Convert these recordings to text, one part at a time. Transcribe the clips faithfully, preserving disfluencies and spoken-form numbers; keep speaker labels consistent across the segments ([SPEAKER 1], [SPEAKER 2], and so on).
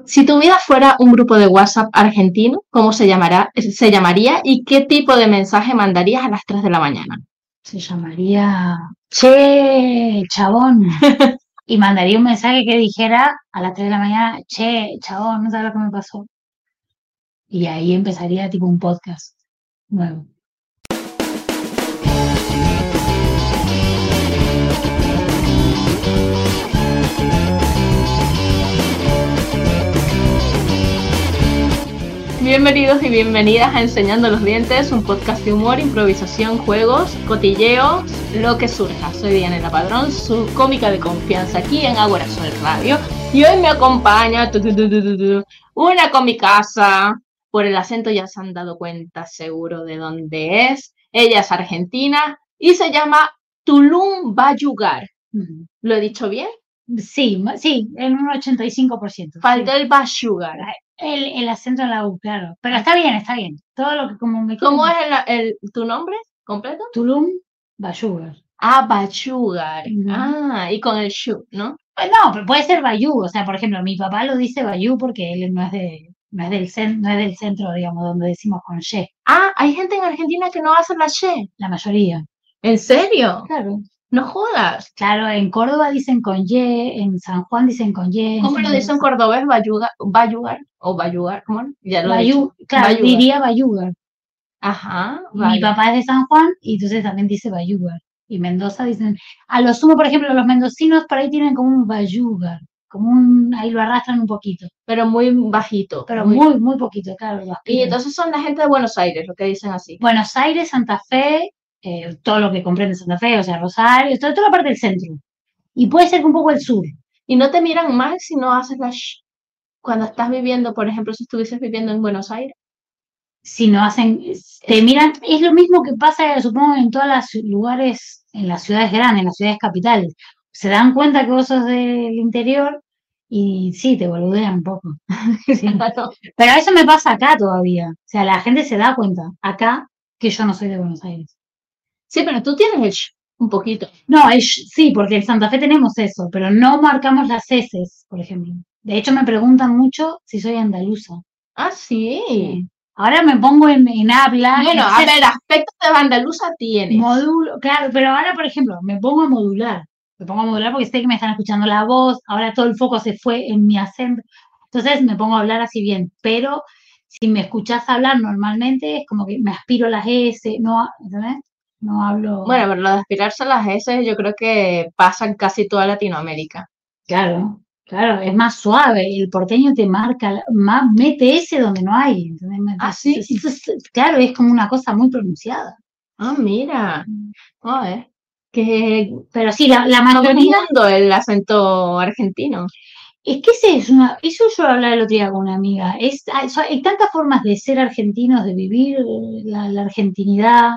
[SPEAKER 1] Si tu vida fuera un grupo de WhatsApp argentino, ¿cómo se llamará, se llamaría y qué tipo de mensaje mandarías a las tres de la mañana?
[SPEAKER 2] Se llamaría Che, chabón. Y mandaría un mensaje que dijera a las tres de la mañana, Che, chabón, no sabes lo que me pasó. Y ahí empezaría tipo un podcast nuevo.
[SPEAKER 1] Bienvenidos y bienvenidas a Enseñando los Dientes, un podcast de humor, improvisación, juegos, cotilleos, lo que surja. Soy Diana Padrón, su cómica de confianza aquí en Ágora Sol Radio. Y hoy me acompaña tu, tu, tu, tu, tu, una comicaza. Por el acento ya se han dado cuenta seguro de dónde es. Ella es argentina y se llama Tulum Bayugar.
[SPEAKER 2] Mm.
[SPEAKER 1] ¿Lo he dicho bien?
[SPEAKER 2] Sí, sí, en un ochenta y cinco por ciento.
[SPEAKER 1] Faltó
[SPEAKER 2] Sí.
[SPEAKER 1] el Bayugar.
[SPEAKER 2] El, el acento en la U, claro. Pero está bien, está bien. Todo lo que como me
[SPEAKER 1] ¿Cómo es
[SPEAKER 2] quieren-
[SPEAKER 1] el, el- tu nombre completo?
[SPEAKER 2] Tulum, Bayugar.
[SPEAKER 1] Ah, Bayugar.
[SPEAKER 2] Ujú.
[SPEAKER 1] Ah, y con el shu, ¿no?
[SPEAKER 2] Pues no, pero puede ser Bayú. O sea, por ejemplo, mi papá lo dice Bayú porque él no es de, no es del cen- no es del centro, digamos, donde decimos con Y,
[SPEAKER 1] Ah, hay gente en Argentina que no hace la she.
[SPEAKER 2] la mayoría.
[SPEAKER 1] ¿En serio?
[SPEAKER 2] Claro.
[SPEAKER 1] No jodas.
[SPEAKER 2] Claro, en Córdoba dicen con Y, en San Juan dicen con Y. en
[SPEAKER 1] ¿Cómo lo
[SPEAKER 2] Santa
[SPEAKER 1] dicen en
[SPEAKER 2] Rosa-
[SPEAKER 1] cordobés? Bayugar, Bayugar o Bayugar, ¿cómo no? Ya lo he
[SPEAKER 2] Bayú,
[SPEAKER 1] dicho.
[SPEAKER 2] claro,
[SPEAKER 1] Bayugar.
[SPEAKER 2] diría Bayugar.
[SPEAKER 1] Ajá,
[SPEAKER 2] Mi
[SPEAKER 1] vale.
[SPEAKER 2] papá es de San Juan y entonces también dice Bayugar. Y Mendoza dicen, a lo sumo, por ejemplo, los mendocinos por ahí tienen como un Bayugar, como un, ahí lo arrastran un poquito,
[SPEAKER 1] Pero muy bajito.
[SPEAKER 2] pero
[SPEAKER 1] muy-
[SPEAKER 2] muy, muy poquito, claro, lo
[SPEAKER 1] Y
[SPEAKER 2] aspiran.
[SPEAKER 1] entonces son la gente de Buenos Aires, lo que dicen así.
[SPEAKER 2] Buenos Aires, Santa Fe, eh, todo lo que comprende Santa Fe, o sea, Rosario, toda, toda la parte del centro. Y puede ser que un poco el sur.
[SPEAKER 1] Y no te miran mal si no haces la sh. Cuando estás viviendo, por ejemplo, si estuvieses viviendo en Buenos Aires.
[SPEAKER 2] Si no hacen, te miran, es lo mismo que pasa, supongo, en todos los lugares, en las ciudades grandes, en las ciudades capitales. Se dan cuenta que vos sos del interior y sí, te boludean un poco. Sí.
[SPEAKER 1] Claro.
[SPEAKER 2] Pero eso me pasa acá todavía. O sea, la gente se da cuenta acá que yo no soy de Buenos Aires.
[SPEAKER 1] Sí, pero tú tienes el sh un poquito.
[SPEAKER 2] No, es, sí, porque en Santa Fe tenemos eso, pero no marcamos las eses, por ejemplo. De hecho, me preguntan mucho si soy andaluza.
[SPEAKER 1] Ah, sí.
[SPEAKER 2] Sí. Ahora me pongo en, en habla.
[SPEAKER 1] Bueno, a ver, aspectos de andaluza tienes.
[SPEAKER 2] Modulo, claro, pero ahora, por ejemplo, me pongo a modular. Me pongo a modular porque sé que me están escuchando la voz, ahora todo el foco se fue en mi acento. Entonces me pongo a hablar así bien, pero si me escuchás hablar normalmente es como que me aspiro las S, no, ¿entendés? No hablo.
[SPEAKER 1] Bueno, pero lo de aspirarse a las S yo creo que pasa en casi toda Latinoamérica.
[SPEAKER 2] Claro, claro, es más suave. El porteño te marca, la- más mete S donde no hay, ¿entendés?
[SPEAKER 1] Ah, sí.
[SPEAKER 2] Entonces, claro, es como una cosa muy pronunciada.
[SPEAKER 1] Ah, mira. Joder. Que
[SPEAKER 2] Pero sí, la, la
[SPEAKER 1] todo el
[SPEAKER 2] mayoría.
[SPEAKER 1] mundo el acento argentino.
[SPEAKER 2] Es que ese es una, eso yo hablaba el otro día con una amiga. Es, hay, so- hay tantas formas de ser argentinos, de vivir eh, la, la argentinidad,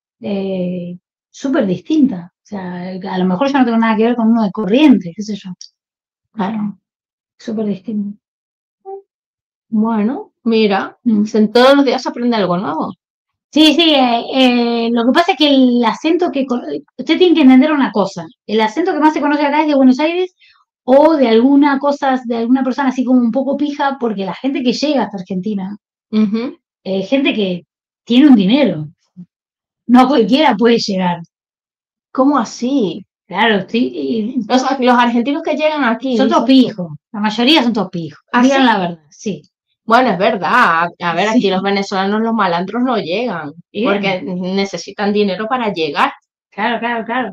[SPEAKER 2] eh, súper distinta. O sea, a lo mejor yo no tengo nada que ver con uno de Corrientes, qué sé yo.
[SPEAKER 1] Claro.
[SPEAKER 2] Súper distinto.
[SPEAKER 1] Bueno, mira,
[SPEAKER 2] Mm.
[SPEAKER 1] en todos los días se aprende algo nuevo.
[SPEAKER 2] Sí, sí, eh, eh, lo que pasa es que el acento que... con- Usted tiene que entender una cosa. El acento que más se conoce acá es de Buenos Aires o de alguna cosa, de alguna persona así como un poco pija, porque la gente que llega hasta Argentina,
[SPEAKER 1] Ujú.
[SPEAKER 2] eh, gente que tiene un dinero. No cualquiera puede llegar.
[SPEAKER 1] ¿Cómo así?
[SPEAKER 2] Claro, sí, y
[SPEAKER 1] Los, los argentinos que llegan aquí.
[SPEAKER 2] son todos
[SPEAKER 1] dices tú.
[SPEAKER 2] pijos. La mayoría son todos pijos.
[SPEAKER 1] ¿Ah,
[SPEAKER 2] Digan
[SPEAKER 1] sí?
[SPEAKER 2] la verdad, sí.
[SPEAKER 1] Bueno, es verdad. A ver,
[SPEAKER 2] Sí.
[SPEAKER 1] aquí los venezolanos, los malandros no llegan.
[SPEAKER 2] Bien.
[SPEAKER 1] Porque necesitan dinero para llegar.
[SPEAKER 2] Claro, claro, claro.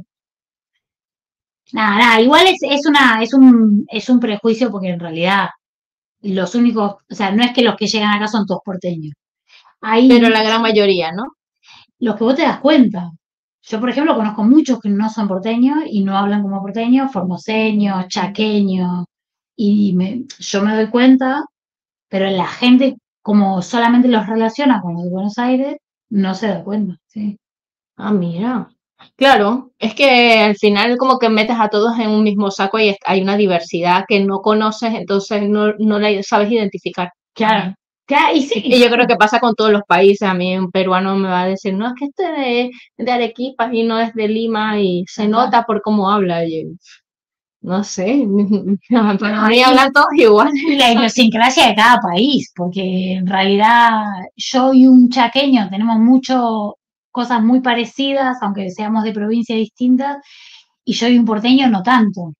[SPEAKER 2] Nada, nada, igual es, es una, es un, es un prejuicio porque en realidad los únicos, o sea, no es que los que llegan acá son todos porteños. Hay
[SPEAKER 1] Pero la gran mayoría, ¿no?
[SPEAKER 2] los que vos te das cuenta. Yo, por ejemplo, conozco muchos que no son porteños y no hablan como porteños, formoseños, chaqueños, y me, yo me doy cuenta, pero la gente, como solamente los relaciona con los de Buenos Aires, no se da cuenta, sí.
[SPEAKER 1] Ah, mira. Claro, es que al final como que metes a todos en un mismo saco y es- hay una diversidad que no conoces, entonces no, no la sabes identificar.
[SPEAKER 2] Claro. Claro, y sí,
[SPEAKER 1] Y yo creo que pasa con todos los países. A mí un peruano me va a decir, no, es que este es de Arequipa y no es de Lima y se
[SPEAKER 2] Ajá.
[SPEAKER 1] nota por cómo habla. Y yo, no sé, para mí hablan todos igual.
[SPEAKER 2] La idiosincrasia de cada país, porque en realidad yo y un chaqueño tenemos mucho cosas muy parecidas, aunque seamos de provincias distintas, y yo y un porteño no tanto,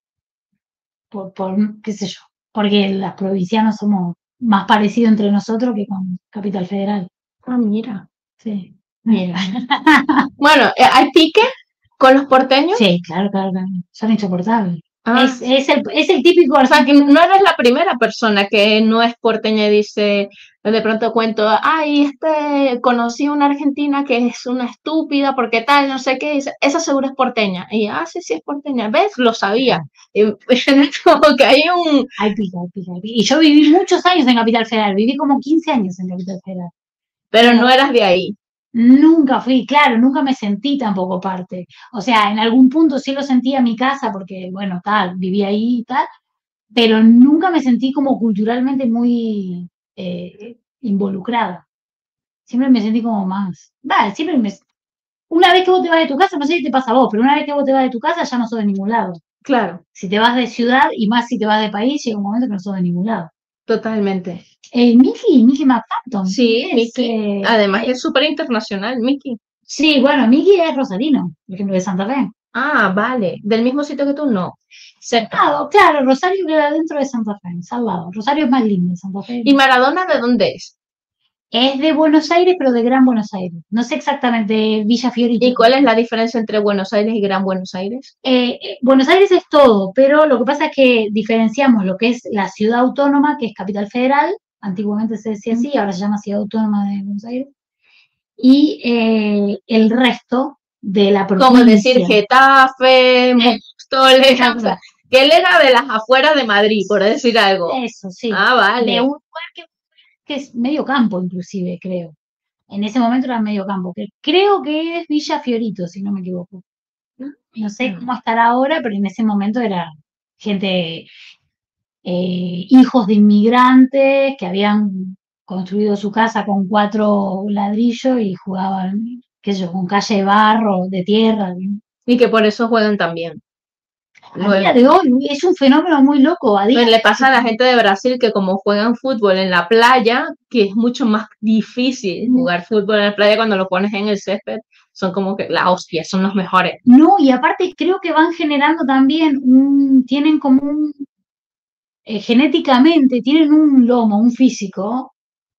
[SPEAKER 2] por, por qué sé yo, porque las provincianos somos más parecidos entre nosotros que con Capital Federal.
[SPEAKER 1] Ah, mira,
[SPEAKER 2] Sí.
[SPEAKER 1] mira. Bueno, ¿hay pique con los porteños?
[SPEAKER 2] Sí, claro, claro, claro. Son insoportables.
[SPEAKER 1] Ah,
[SPEAKER 2] Es, es, el, es el típico
[SPEAKER 1] o sea, que
[SPEAKER 2] argentino.
[SPEAKER 1] no eres la primera persona que no es porteña y dice, de pronto cuento, ay, este, conocí una argentina que es una estúpida porque tal, no sé qué, dice, esa seguro es porteña. Y, ah, sí, sí es porteña, ¿ves? Lo sabía. Y, como que hay un...
[SPEAKER 2] Ay, pica, pica, pica. Y yo viví muchos años en Capital Federal, viví como quince años en Capital Federal.
[SPEAKER 1] Pero no eras de ahí.
[SPEAKER 2] Nunca fui, claro, nunca me sentí tampoco parte. O sea, en algún punto sí lo sentí a mi casa porque, bueno, tal, vivía ahí y tal, pero nunca me sentí como culturalmente muy eh, involucrada. Siempre me sentí como más, vale, siempre me... Una vez que vos te vas de tu casa, no sé si te pasa a vos, pero una vez que vos te vas de tu casa ya no sos de ningún lado.
[SPEAKER 1] Claro,
[SPEAKER 2] Si te vas de ciudad y más si te vas de país, llega un momento que no sos de ningún lado.
[SPEAKER 1] totalmente.
[SPEAKER 2] Eh, Mickey, Mickey McPhantom.
[SPEAKER 1] Sí,
[SPEAKER 2] es,
[SPEAKER 1] Mickey.
[SPEAKER 2] eh,
[SPEAKER 1] Además
[SPEAKER 2] eh,
[SPEAKER 1] es súper internacional, Mickey.
[SPEAKER 2] sí, bueno, Mickey es rosarino, por ejemplo, de Santa Fe.
[SPEAKER 1] Ah, vale. ¿Del mismo sitio que tú? No. Cerca.
[SPEAKER 2] Ah, claro, Rosario queda dentro de Santa Fe, es al lado. Rosario es más lindo, Santa Fe.
[SPEAKER 1] ¿Y Maradona de dónde es?
[SPEAKER 2] Es de Buenos Aires, pero de Gran Buenos Aires. No sé exactamente Villa Fiorito.
[SPEAKER 1] ¿Y cuál es la diferencia entre Buenos Aires y Gran Buenos Aires?
[SPEAKER 2] Eh, eh, Buenos Aires es todo, pero lo que pasa es que diferenciamos lo que es la ciudad autónoma, que es Capital Federal, antiguamente se decía así, ahora se llama Ciudad Autónoma de Buenos Aires, y eh, el resto de la provincia.
[SPEAKER 1] Como decir Getafe, Móstoles,
[SPEAKER 2] Exacto.
[SPEAKER 1] o sea, que él era de las afueras de Madrid, por decir algo.
[SPEAKER 2] Eso, sí.
[SPEAKER 1] Ah, vale.
[SPEAKER 2] De un lugar que, que es medio campo, inclusive, creo. En ese momento era medio campo, que creo que es Villa Fiorito, si no me equivoco. No sé cómo estará ahora, pero en ese momento era gente, eh, hijos de inmigrantes que habían construido su casa con cuatro ladrillos y jugaban, qué sé yo, con calle de barro, de tierra.
[SPEAKER 1] Y que por eso juegan también.
[SPEAKER 2] A día de hoy es un fenómeno muy loco. A día
[SPEAKER 1] Pues le pasa a la gente de Brasil que como juegan fútbol en la playa, que es mucho más difícil jugar fútbol en la playa cuando lo pones en el césped, son como que la hostia, son los mejores.
[SPEAKER 2] No, y aparte creo que van generando también un, tienen como un, eh, genéticamente, tienen un lomo, un físico,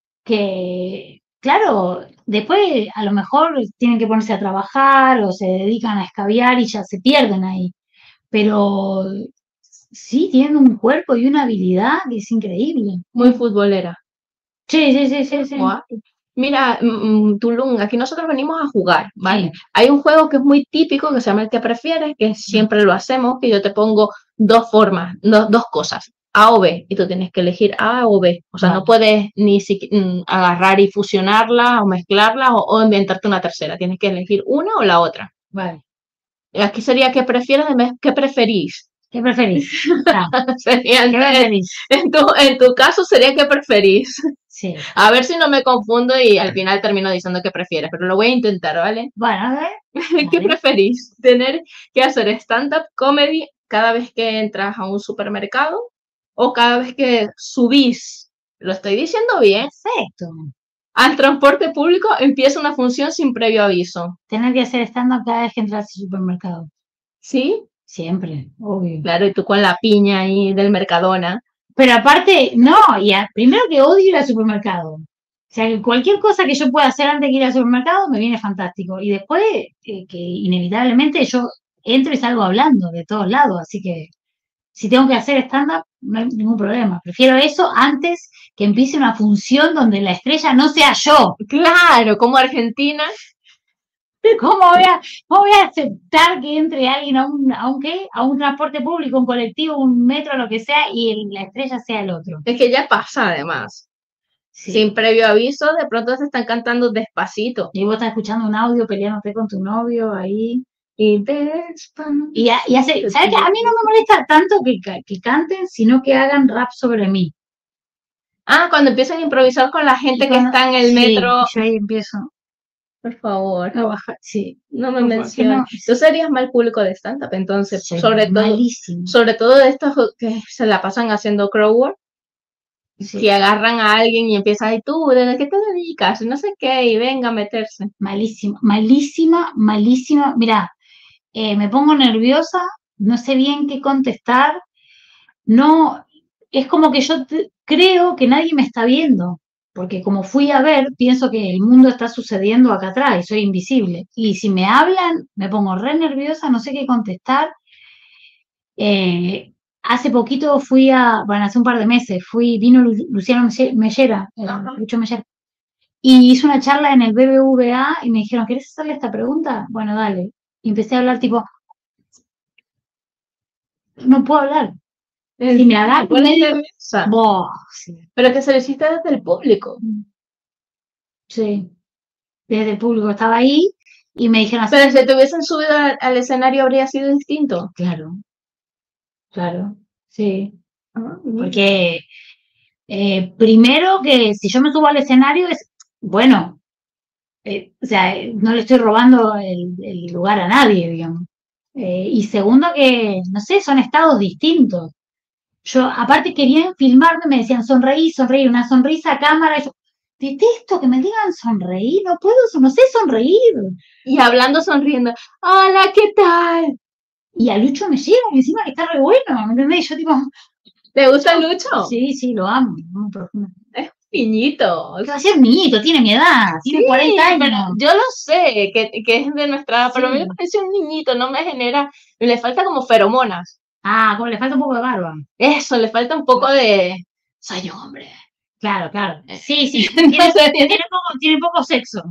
[SPEAKER 2] que, claro, después a lo mejor tienen que ponerse a trabajar o se dedican a escabiar y ya se pierden ahí. Pero sí, tienen un cuerpo y una habilidad que es increíble.
[SPEAKER 1] Muy futbolera.
[SPEAKER 2] Sí, sí, sí, sí, sí.
[SPEAKER 1] Guau. Mira, mm, Tulum, aquí nosotros venimos a jugar, ¿vale?
[SPEAKER 2] Sí.
[SPEAKER 1] Hay un juego que es muy típico que se llama el que prefieres, que siempre lo hacemos, que yo te pongo dos formas, do- dos cosas, A o B, y tú tienes que elegir A o B. O sea,
[SPEAKER 2] Vale.
[SPEAKER 1] no puedes ni si- mm, agarrar y fusionarla o mezclarla o, o inventarte una tercera. Tienes que elegir una o la otra.
[SPEAKER 2] Vale.
[SPEAKER 1] Aquí sería ¿qué prefieres? en vez- ¿Qué preferís?
[SPEAKER 2] ¿Qué preferís? Ah,
[SPEAKER 1] Sería
[SPEAKER 2] ¿qué
[SPEAKER 1] en,
[SPEAKER 2] preferís?
[SPEAKER 1] en tu, en tu caso sería ¿qué preferís?
[SPEAKER 2] Sí.
[SPEAKER 1] A ver si no me confundo y al final termino diciendo que prefieres, pero lo voy a intentar, ¿vale?
[SPEAKER 2] Bueno, a ver.
[SPEAKER 1] ¿Qué
[SPEAKER 2] Vale.
[SPEAKER 1] preferís? ¿Tener que hacer stand-up comedy cada vez que entras a un supermercado o cada vez que subís, lo estoy diciendo bien,
[SPEAKER 2] Perfecto.
[SPEAKER 1] al transporte público empieza una función sin previo aviso?
[SPEAKER 2] Tener que hacer stand-up cada vez que entras al supermercado.
[SPEAKER 1] ¿Sí?
[SPEAKER 2] Siempre, obvio.
[SPEAKER 1] Claro, y tú con la piña ahí del Mercadona.
[SPEAKER 2] Pero aparte, no, y a- primero que odio ir al supermercado. O sea, que cualquier cosa que yo pueda hacer antes de ir al supermercado me viene fantástico. Y después, eh, que inevitablemente yo entro y salgo hablando de todos lados. Así que si tengo que hacer stand-up, no hay ningún problema. Prefiero eso antes que empiece una función donde la estrella no sea yo.
[SPEAKER 1] Claro, como Argentina.
[SPEAKER 2] ¿Cómo voy a, cómo voy a aceptar que entre alguien a un, a un qué? A un transporte público, un colectivo, un metro, lo que sea, y el- la estrella sea el otro?
[SPEAKER 1] Es que ya pasa además.
[SPEAKER 2] Sí.
[SPEAKER 1] Sin previo aviso, de pronto se están cantando despacito.
[SPEAKER 2] Y vos estás escuchando un audio peleándote con tu novio ahí.
[SPEAKER 1] Y despacito.
[SPEAKER 2] Y, ha- y hace, ¿sabes qué? A mí no me molesta tanto que, ca- que canten, sino que hagan rap sobre mí.
[SPEAKER 1] Ah, cuando empiezan a improvisar con la gente
[SPEAKER 2] Y
[SPEAKER 1] que
[SPEAKER 2] cuando-
[SPEAKER 1] está en el
[SPEAKER 2] sí,
[SPEAKER 1] metro.
[SPEAKER 2] yo ahí empiezo.
[SPEAKER 1] Por favor,
[SPEAKER 2] Trabajar, sí.
[SPEAKER 1] no me
[SPEAKER 2] Por favor, que no,
[SPEAKER 1] menciones. Tú serías mal público de stand-up, entonces,
[SPEAKER 2] soy
[SPEAKER 1] sobre todo,
[SPEAKER 2] malísimo.
[SPEAKER 1] sobre todo de estos que se la pasan haciendo crowdwork,
[SPEAKER 2] Sí,
[SPEAKER 1] que agarran a alguien y empiezan, y tú, ¿de qué te dedicas? No sé qué, y venga a meterse.
[SPEAKER 2] malísima, malísima, malísima. Mira, eh, me pongo nerviosa, no sé bien qué contestar. No, es como que yo te- creo que nadie me está viendo, porque como fui a ver, pienso que el mundo está sucediendo acá atrás y soy invisible. Y si me hablan, me pongo re nerviosa, no sé qué contestar. Eh, hace poquito fui a, bueno, hace un par de meses, fui, vino Lu- Luciano Melle- Mellera, eh,
[SPEAKER 1] Ajá.
[SPEAKER 2] Lucho Mellera, y hizo una charla en el B B V A y me dijeron, ¿querés hacerle esta pregunta? Bueno, dale. Y empecé a hablar tipo, no puedo hablar. Si me agarro
[SPEAKER 1] Te pones
[SPEAKER 2] medio,
[SPEAKER 1] nerviosa.
[SPEAKER 2] boh, sí,
[SPEAKER 1] Pero que se lo hiciste desde el público.
[SPEAKER 2] sí, desde el público estaba ahí y me dijeron así,
[SPEAKER 1] Pero si te hubiesen subido al, al escenario habría sido distinto.
[SPEAKER 2] claro, claro, sí,
[SPEAKER 1] Ah, mira.
[SPEAKER 2] porque eh, primero que si yo me subo al escenario es, bueno, eh, o sea, eh, no le estoy robando el, el lugar a nadie, digamos. Eh, y segundo que, no sé, son estados distintos. Yo, aparte querían filmarme, me decían sonreí, sonreí, una sonrisa a cámara, y yo, detesto que me digan sonreír, no puedo, no sé sonreír.
[SPEAKER 1] Y hablando, sonriendo. Hola, ¿qué tal?
[SPEAKER 2] Y a Lucho me llega y encima que está re bueno, ¿me entendés? Yo tipo,
[SPEAKER 1] ¿Te gusta Lucho?
[SPEAKER 2] sí, sí, lo amo, lo amo profundamente.
[SPEAKER 1] Es un piñito.
[SPEAKER 2] ¿Qué va a ser un niñito? Tiene mi edad, tiene
[SPEAKER 1] Sí,
[SPEAKER 2] cuarenta años.
[SPEAKER 1] pero yo lo sé, que, que es de nuestra edad, pero a mí me
[SPEAKER 2] Sí.
[SPEAKER 1] parece un niñito, no me genera, le falta como feromonas.
[SPEAKER 2] Ah, como le falta un poco de barba.
[SPEAKER 1] Eso, le falta un poco de, soy un hombre.
[SPEAKER 2] Claro, claro.
[SPEAKER 1] Eh,
[SPEAKER 2] Sí, sí.
[SPEAKER 1] no
[SPEAKER 2] Tiene,
[SPEAKER 1] sé, tiene-
[SPEAKER 2] tiene poco, tiene poco sexo.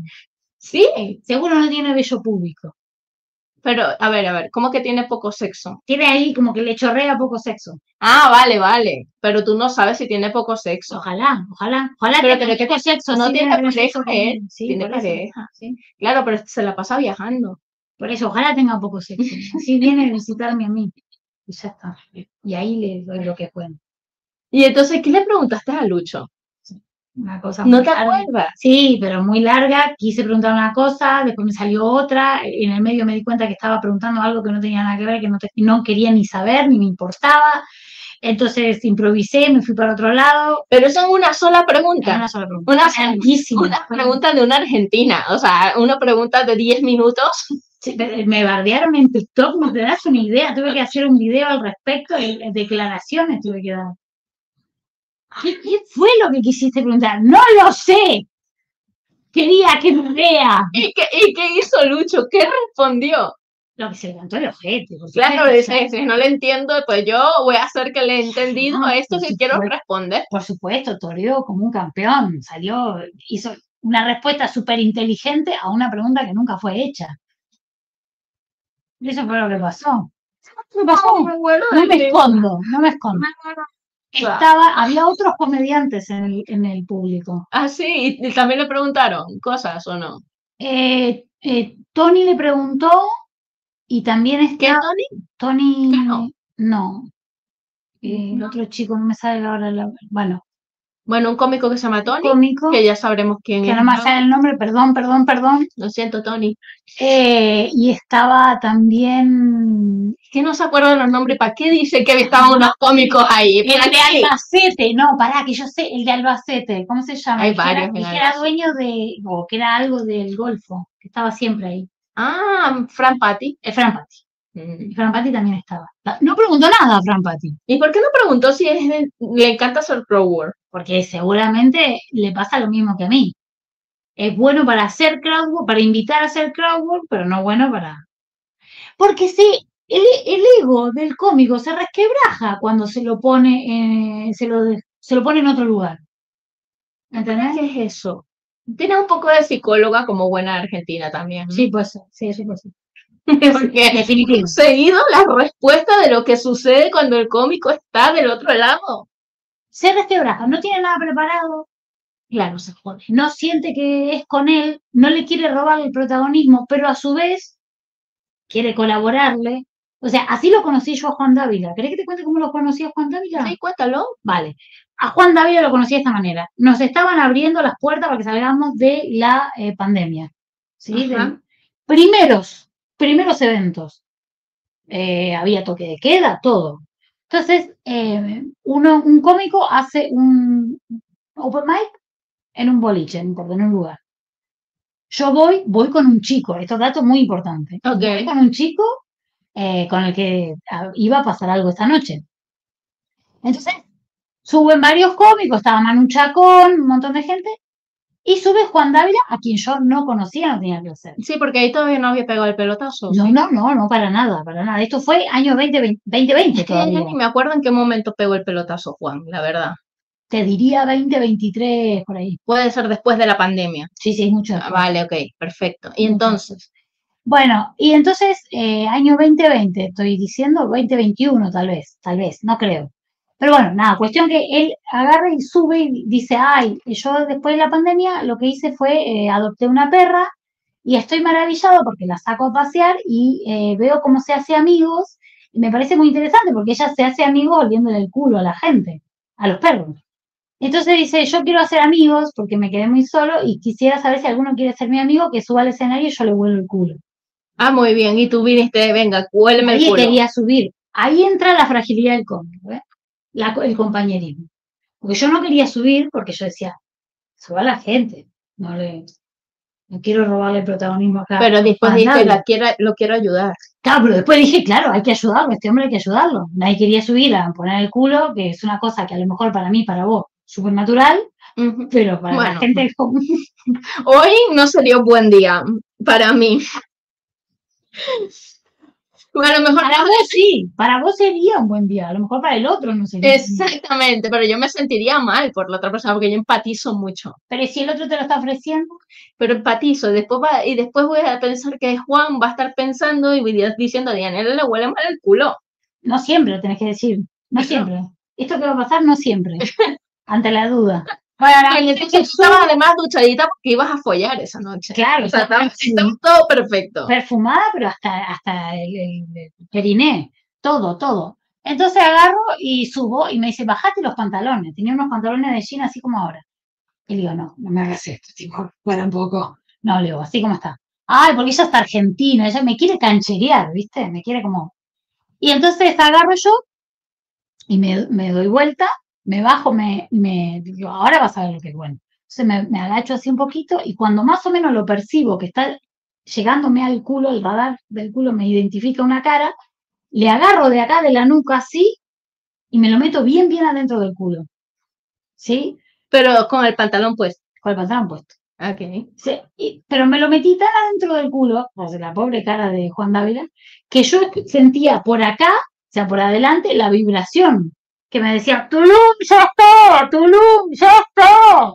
[SPEAKER 1] Sí,
[SPEAKER 2] Seguro no tiene vello público.
[SPEAKER 1] pero a ver, a ver, ¿cómo que tiene poco sexo?
[SPEAKER 2] Tiene ahí como que le chorrea poco sexo.
[SPEAKER 1] Ah, vale, vale, pero tú no sabes si tiene poco sexo.
[SPEAKER 2] Ojalá, ojalá, ojalá
[SPEAKER 1] Pero
[SPEAKER 2] tenga
[SPEAKER 1] que
[SPEAKER 2] poco sexo.
[SPEAKER 1] no
[SPEAKER 2] Sí,
[SPEAKER 1] tiene
[SPEAKER 2] tenga
[SPEAKER 1] pareja
[SPEAKER 2] sexo
[SPEAKER 1] él,
[SPEAKER 2] conmigo. Sí,
[SPEAKER 1] tiene
[SPEAKER 2] por eso.
[SPEAKER 1] pareja.
[SPEAKER 2] Sí.
[SPEAKER 1] Claro, pero se la pasa viajando.
[SPEAKER 2] Por eso, ojalá tenga poco sexo. Así viene a visitarme a mí. Y ya está. Y ahí le doy lo que es bueno.
[SPEAKER 1] Y entonces, ¿qué le preguntaste a Lucho?
[SPEAKER 2] Una cosa
[SPEAKER 1] ¿No
[SPEAKER 2] muy
[SPEAKER 1] te
[SPEAKER 2] larga.
[SPEAKER 1] acuerdas?
[SPEAKER 2] Sí, pero muy larga. Quise preguntar una cosa, después me salió otra. En el medio me di cuenta que estaba preguntando algo que no tenía nada que ver, que no, te- no quería ni saber, ni me importaba. Entonces improvisé, me fui para otro lado.
[SPEAKER 1] Pero eso es una sola
[SPEAKER 2] Es
[SPEAKER 1] pregunta.
[SPEAKER 2] una sola pregunta.
[SPEAKER 1] Una,
[SPEAKER 2] Larguísima.
[SPEAKER 1] una pregunta de una argentina. O sea, una pregunta de diez minutos.
[SPEAKER 2] Sí, me me bardearon en TikTok, no te das una idea. Tuve que hacer un video al respecto, de, de declaraciones tuve que dar. ¿Qué, qué fue lo que quisiste preguntar? No lo sé. Quería que me vea.
[SPEAKER 1] ¿Y qué, y qué hizo Lucho? ¿Qué respondió?
[SPEAKER 2] Lo que se levantó el ojete. Por
[SPEAKER 1] Claro,
[SPEAKER 2] supuesto.
[SPEAKER 1] dice, si no le entiendo, pues yo voy a hacer que le he entendido
[SPEAKER 2] No,
[SPEAKER 1] esto
[SPEAKER 2] por
[SPEAKER 1] que quiero
[SPEAKER 2] supuesto.
[SPEAKER 1] responder.
[SPEAKER 2] Por supuesto, toreó como un campeón. Salió, hizo una respuesta súper inteligente a una pregunta que nunca fue hecha. Eso fue lo que pasó. ¿Qué pasó?
[SPEAKER 1] me muero
[SPEAKER 2] No
[SPEAKER 1] de
[SPEAKER 2] me
[SPEAKER 1] risa.
[SPEAKER 2] escondo, no me escondo.
[SPEAKER 1] Me muero.
[SPEAKER 2] Estaba, había otros comediantes en el, en el público.
[SPEAKER 1] Ah, sí, y, y también le preguntaron cosas o no.
[SPEAKER 2] Eh, eh, Tony le preguntó y también
[SPEAKER 1] ¿Qué,
[SPEAKER 2] está
[SPEAKER 1] Tony?
[SPEAKER 2] Tony,
[SPEAKER 1] Claro.
[SPEAKER 2] no, eh, el otro chico no me sale ahora, la, bueno,
[SPEAKER 1] Bueno, un cómico que se llama Tony,
[SPEAKER 2] cómico,
[SPEAKER 1] que ya sabremos quién
[SPEAKER 2] que
[SPEAKER 1] es.
[SPEAKER 2] no me sale el nombre, perdón, perdón, perdón.
[SPEAKER 1] Lo siento, Tony.
[SPEAKER 2] Eh, y estaba también
[SPEAKER 1] Es que no se acuerda de los nombres. ¿Para qué dice que estaban unos cómicos ahí?
[SPEAKER 2] el
[SPEAKER 1] ¿Para
[SPEAKER 2] de
[SPEAKER 1] qué?
[SPEAKER 2] Albacete, no, pará, que yo sé, el de Albacete, ¿cómo se llama?
[SPEAKER 1] Hay
[SPEAKER 2] El que era,
[SPEAKER 1] varios en
[SPEAKER 2] el que era
[SPEAKER 1] Albacete.
[SPEAKER 2] dueño de, o que era algo del Golfo, que estaba siempre ahí.
[SPEAKER 1] Ah, Fran Patti.
[SPEAKER 2] El Fran Patti.
[SPEAKER 1] Mm.
[SPEAKER 2] Y Fran Patti también estaba. No preguntó nada Fran Patti,
[SPEAKER 1] ¿Y por qué no preguntó si es de- le encanta hacer crowdwork?
[SPEAKER 2] porque seguramente le pasa lo mismo que a mí. Es bueno para hacer crowdwork, para invitar a hacer crowdwork, pero no bueno para... Porque sí, el, el ego del cómico se resquebraja cuando se lo pone, eh, se, lo, de- se lo pone en otro lugar. ¿Entendés?
[SPEAKER 1] ¿Qué es eso? Tiene un poco de psicóloga como buena argentina también. ¿no?
[SPEAKER 2] Sí, pues sí, sí, pues sí.
[SPEAKER 1] Porque
[SPEAKER 2] Definitivo.
[SPEAKER 1] hemos seguido la respuesta de lo que sucede cuando el cómico está del otro lado.
[SPEAKER 2] Se resquebraja, no tiene nada preparado,
[SPEAKER 1] Claro, se jode.
[SPEAKER 2] no siente que es con él, no le quiere robar el protagonismo, pero a su vez quiere colaborarle. O sea, así lo conocí yo a Juan Dávila. ¿Querés que te cuente cómo lo conocí a Juan Dávila?
[SPEAKER 1] Sí, cuéntalo.
[SPEAKER 2] Vale. A Juan Dávila lo conocí de esta manera. Nos estaban abriendo las puertas para que salgamos de la eh, pandemia. ¿sí?
[SPEAKER 1] Ajá.
[SPEAKER 2] De primeros, primeros eventos. Eh, había toque de queda, todo. Entonces, eh, uno, un cómico hace un open mic en un boliche, no importa, en un lugar. Yo voy, voy con un chico, estos datos muy importantes.
[SPEAKER 1] Ok.
[SPEAKER 2] Voy con un chico eh, con el que ah, iba a pasar algo esta noche. Entonces, suben varios cómicos, estaba Manu Chacón, un montón de gente, y sube Juan Dávila, a quien yo no conocía, no tenía que hacer.
[SPEAKER 1] Sí, porque ahí todavía no había pegado el pelotazo.
[SPEAKER 2] No,
[SPEAKER 1] ¿Sí?
[SPEAKER 2] no, no, no, para nada, para nada. Esto fue año veinte veinte
[SPEAKER 1] Es que ya
[SPEAKER 2] todavía.
[SPEAKER 1] ni me acuerdo en qué momento pegó el pelotazo Juan, la verdad.
[SPEAKER 2] Te diría veinte veintitrés por ahí.
[SPEAKER 1] Puede ser después de la pandemia.
[SPEAKER 2] Sí, sí, mucho
[SPEAKER 1] Ah,
[SPEAKER 2] después.
[SPEAKER 1] vale, ok, perfecto. Y
[SPEAKER 2] Mucho
[SPEAKER 1] entonces,
[SPEAKER 2] Bueno, y entonces, eh, año veinte veinte, estoy diciendo veinte veintiuno tal vez, tal vez, no creo. Pero bueno, nada, cuestión que él agarra y sube y dice, ay, yo después de la pandemia lo que hice fue eh, adopté una perra y estoy maravillado porque la saco a pasear y eh, veo cómo se hace amigos y me parece muy interesante porque ella se hace amigos oliéndole el culo a la gente, a los perros. Entonces dice, yo quiero hacer amigos porque me quedé muy solo y quisiera saber si alguno quiere ser mi amigo, que suba al escenario y yo le vuelvo el culo.
[SPEAKER 1] ah, muy bien, y tú viniste, venga, huéleme el
[SPEAKER 2] Nadie
[SPEAKER 1] culo.
[SPEAKER 2] quería subir. Ahí entra la fragilidad del cómico, ¿eh? La- el compañerismo. Porque yo no quería subir porque yo decía, suba a la gente, no le, no quiero robarle el protagonismo acá.
[SPEAKER 1] Pero después
[SPEAKER 2] a
[SPEAKER 1] dijiste,
[SPEAKER 2] nadie.
[SPEAKER 1] la quiero, lo quiero ayudar.
[SPEAKER 2] Claro, pero después dije, claro, hay que ayudarlo, a este hombre hay que ayudarlo. Nadie quería subir a poner el culo, que es una cosa que a lo mejor para mí, para vos, súper natural,
[SPEAKER 1] Ujú.
[SPEAKER 2] pero para la
[SPEAKER 1] Bueno,
[SPEAKER 2] gente común.
[SPEAKER 1] hoy no sería un buen día para mí. A lo mejor
[SPEAKER 2] Para vos sí, para vos sería un buen día, a lo mejor para el otro no sería.
[SPEAKER 1] exactamente, pero yo me sentiría mal por la otra persona porque yo empatizo mucho.
[SPEAKER 2] Pero si el otro te lo está ofreciendo,
[SPEAKER 1] Pero empatizo, después va, y después voy a pensar que Juan va a estar pensando y diciendo, Diana, le huele mal el culo.
[SPEAKER 2] no siempre lo tenés que decir, no siempre. Esto que va a pasar no siempre, ante la duda. Bueno, la
[SPEAKER 1] Y entonces tú estabas además duchadita porque ibas a follar esa noche.
[SPEAKER 2] Claro,
[SPEAKER 1] O sea,
[SPEAKER 2] estaba
[SPEAKER 1] estaba, estaba todo perfecto.
[SPEAKER 2] perfumada, pero hasta, hasta el, el- el periné, todo, todo. Entonces agarro y subo y me dice, bajate los pantalones. Tenía unos pantalones de jean así como ahora. Y le digo, no, no me hagas esto, tipo, fuera un poco. No, le digo, así como está. Ay, porque ella está argentina, ella me quiere cancherear, ¿viste? Me quiere como... Y entonces agarro yo y me, me doy vuelta, me bajo, me, me digo, ahora vas a ver lo que es bueno. Entonces me, me agacho así un poquito y cuando más o menos lo percibo que está llegándome al culo, el radar del culo me identifica una cara, le agarro de acá de la nuca así y me lo meto bien, bien adentro del culo. ¿Sí?
[SPEAKER 1] Pero con el pantalón puesto.
[SPEAKER 2] Con el pantalón puesto.
[SPEAKER 1] Ok.
[SPEAKER 2] Sí, y- pero me lo metí tan adentro del culo, o sea, la pobre cara de Juan Dávila, que yo sentía por acá, o sea, por adelante, la vibración que me decía, Tulum, ya está, Tulum, ya está.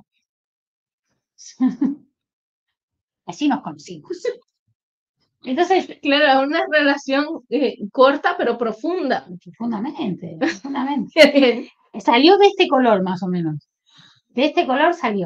[SPEAKER 2] Así nos conocimos. Entonces,
[SPEAKER 1] Claro, una relación eh, corta pero profunda.
[SPEAKER 2] profundamente, profundamente. Salió de este color, más o menos. De este color salió.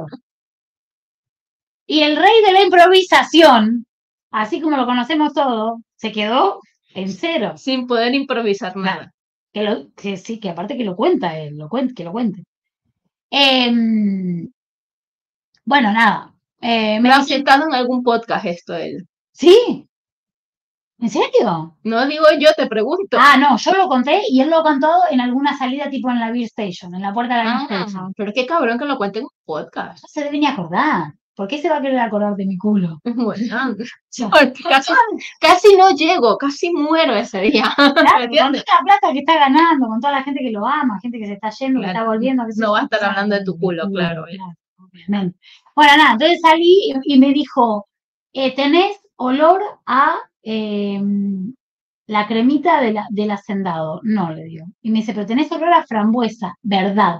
[SPEAKER 2] Y el rey de la improvisación, así como lo conocemos todos, se quedó en cero.
[SPEAKER 1] Sin poder improvisar
[SPEAKER 2] Claro.
[SPEAKER 1] nada.
[SPEAKER 2] Que, lo, que sí, que aparte que lo cuenta él, lo cuente, que lo cuente. Eh, bueno, nada. Eh,
[SPEAKER 1] Me
[SPEAKER 2] me
[SPEAKER 1] ha
[SPEAKER 2] dice,
[SPEAKER 1] citado en algún podcast esto él.
[SPEAKER 2] ¿sí? ¿En serio?
[SPEAKER 1] No digo yo, te pregunto.
[SPEAKER 2] Ah, no, yo lo conté y él lo contó en alguna salida tipo en la Beer Station, en la puerta de la Beer
[SPEAKER 1] Ah,
[SPEAKER 2] Station.
[SPEAKER 1] pero qué cabrón que lo cuente en un podcast.
[SPEAKER 2] No se debe ni acordar. ¿Por qué se va a querer acordar de mi culo?
[SPEAKER 1] Bueno,
[SPEAKER 2] Yo,
[SPEAKER 1] porque casi, casi no llego, casi muero ese día.
[SPEAKER 2] claro,
[SPEAKER 1] ¿Me
[SPEAKER 2] con
[SPEAKER 1] entiendes?
[SPEAKER 2] toda la plata que está ganando, con toda la gente que lo ama, gente que se está yendo, que
[SPEAKER 1] Claro,
[SPEAKER 2] está volviendo. qué sé
[SPEAKER 1] no
[SPEAKER 2] yo,
[SPEAKER 1] va a estar
[SPEAKER 2] sabe
[SPEAKER 1] hablando de tu
[SPEAKER 2] mi
[SPEAKER 1] culo, claro.
[SPEAKER 2] obviamente. Bueno, nada, entonces salí y, y me dijo, eh, tenés olor a eh, la cremita de la, del hacendado. No, le digo. Y me dice, pero tenés olor a frambuesa. Verdad.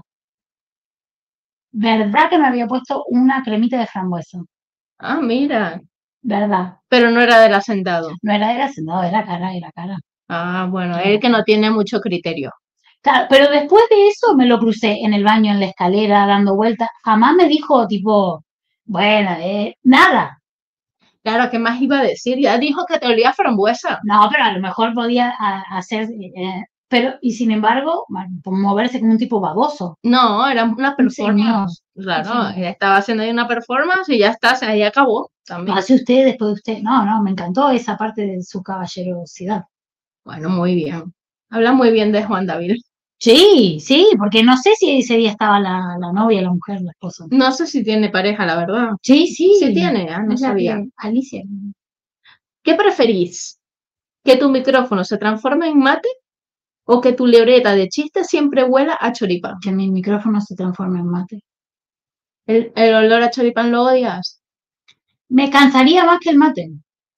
[SPEAKER 2] Verdad que me había puesto una cremita de frambuesa.
[SPEAKER 1] Ah, mira.
[SPEAKER 2] Verdad.
[SPEAKER 1] Pero no era del hacendado.
[SPEAKER 2] No era del hacendado, era cara, era cara.
[SPEAKER 1] Ah, bueno, él que no tiene mucho criterio.
[SPEAKER 2] Claro, pero después de eso me lo crucé en el baño, en la escalera, dando vueltas. Jamás me dijo, tipo, bueno, eh, nada.
[SPEAKER 1] Claro, ¿qué más iba a decir? Ya dijo que te olía a frambuesa.
[SPEAKER 2] No, pero a lo mejor podía a- hacer, eh, pero, y sin embargo, bueno, por moverse como un tipo baboso.
[SPEAKER 1] No, era una
[SPEAKER 2] Un señor.
[SPEAKER 1] performance. Claro,
[SPEAKER 2] Un señor.
[SPEAKER 1] ella estaba haciendo ahí una performance y ya está, o sea, ahí acabó
[SPEAKER 2] Lo
[SPEAKER 1] también.
[SPEAKER 2] hace usted después de usted. No, no, me encantó esa parte de su caballerosidad.
[SPEAKER 1] Bueno, muy bien. Habla muy bien de Juan David.
[SPEAKER 2] Sí, sí, porque no sé si ese día estaba la, la novia, la mujer, la esposa.
[SPEAKER 1] No sé si tiene pareja, la verdad.
[SPEAKER 2] Sí, sí.
[SPEAKER 1] Sí tiene, ah, no
[SPEAKER 2] Es la
[SPEAKER 1] sabía.
[SPEAKER 2] que- Alicia.
[SPEAKER 1] ¿Qué preferís? ¿Que tu micrófono se transforme en mate o que tu libreta de chistes siempre huela a choripán?
[SPEAKER 2] Que mi micrófono se transforme en mate.
[SPEAKER 1] ¿El, el olor a choripán lo odias?
[SPEAKER 2] Me cansaría más que el mate.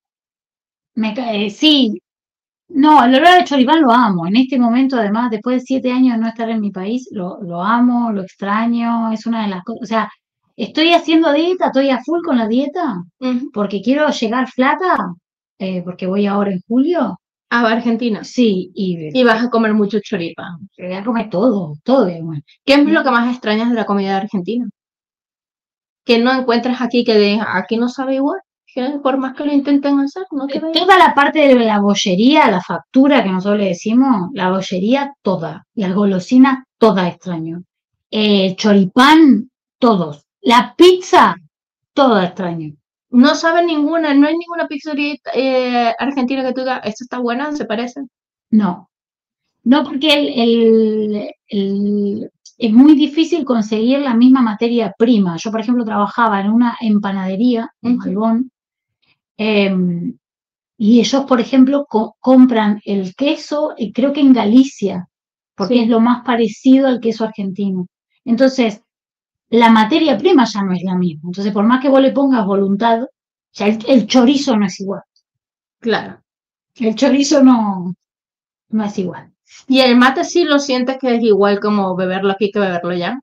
[SPEAKER 2] Me, ca- eh, sí, no, el olor de choripán lo amo. En este momento, además, después de siete años de no estar en mi país, lo, lo amo, lo extraño. Es una de las cosas. O sea, estoy haciendo dieta, estoy a full con la dieta,
[SPEAKER 1] Ujú.
[SPEAKER 2] porque quiero llegar flaca, eh, porque voy ahora en julio.
[SPEAKER 1] Ah, va a Argentina.
[SPEAKER 2] Sí, y
[SPEAKER 1] Y vas a comer mucho choripán.
[SPEAKER 2] voy a comer todo, todo voy a comer.
[SPEAKER 1] ¿Qué es lo que más extrañas de la comida de Argentina? Que no encuentras aquí, que de aquí no sabe igual. Que por más que lo intenten hacer, no queda igual.
[SPEAKER 2] Toda la parte de la bollería, la factura que nosotros le decimos, la bollería toda, las golosinas todas extraño. El choripán, todos. La pizza, toda extraño.
[SPEAKER 1] No sabe ninguna, no hay ninguna pizzería eh, argentina que tú digas, esta está buena, se parece.
[SPEAKER 2] No. No, porque el, el- el- es muy difícil conseguir la misma materia prima. Yo, por ejemplo, trabajaba en una empanadería en
[SPEAKER 1] Ujú.
[SPEAKER 2] Malbón, em, y ellos, por ejemplo, co- compran el queso, y creo que en Galicia, porque
[SPEAKER 1] Sí.
[SPEAKER 2] es lo más parecido al queso argentino. Entonces, la materia prima ya no es la misma. Entonces, por más que vos le pongas voluntad, ya el, el chorizo no es igual.
[SPEAKER 1] Claro.
[SPEAKER 2] El chorizo no, no es igual.
[SPEAKER 1] Y el mate sí lo sientes que es igual como beberlo aquí que beberlo allá.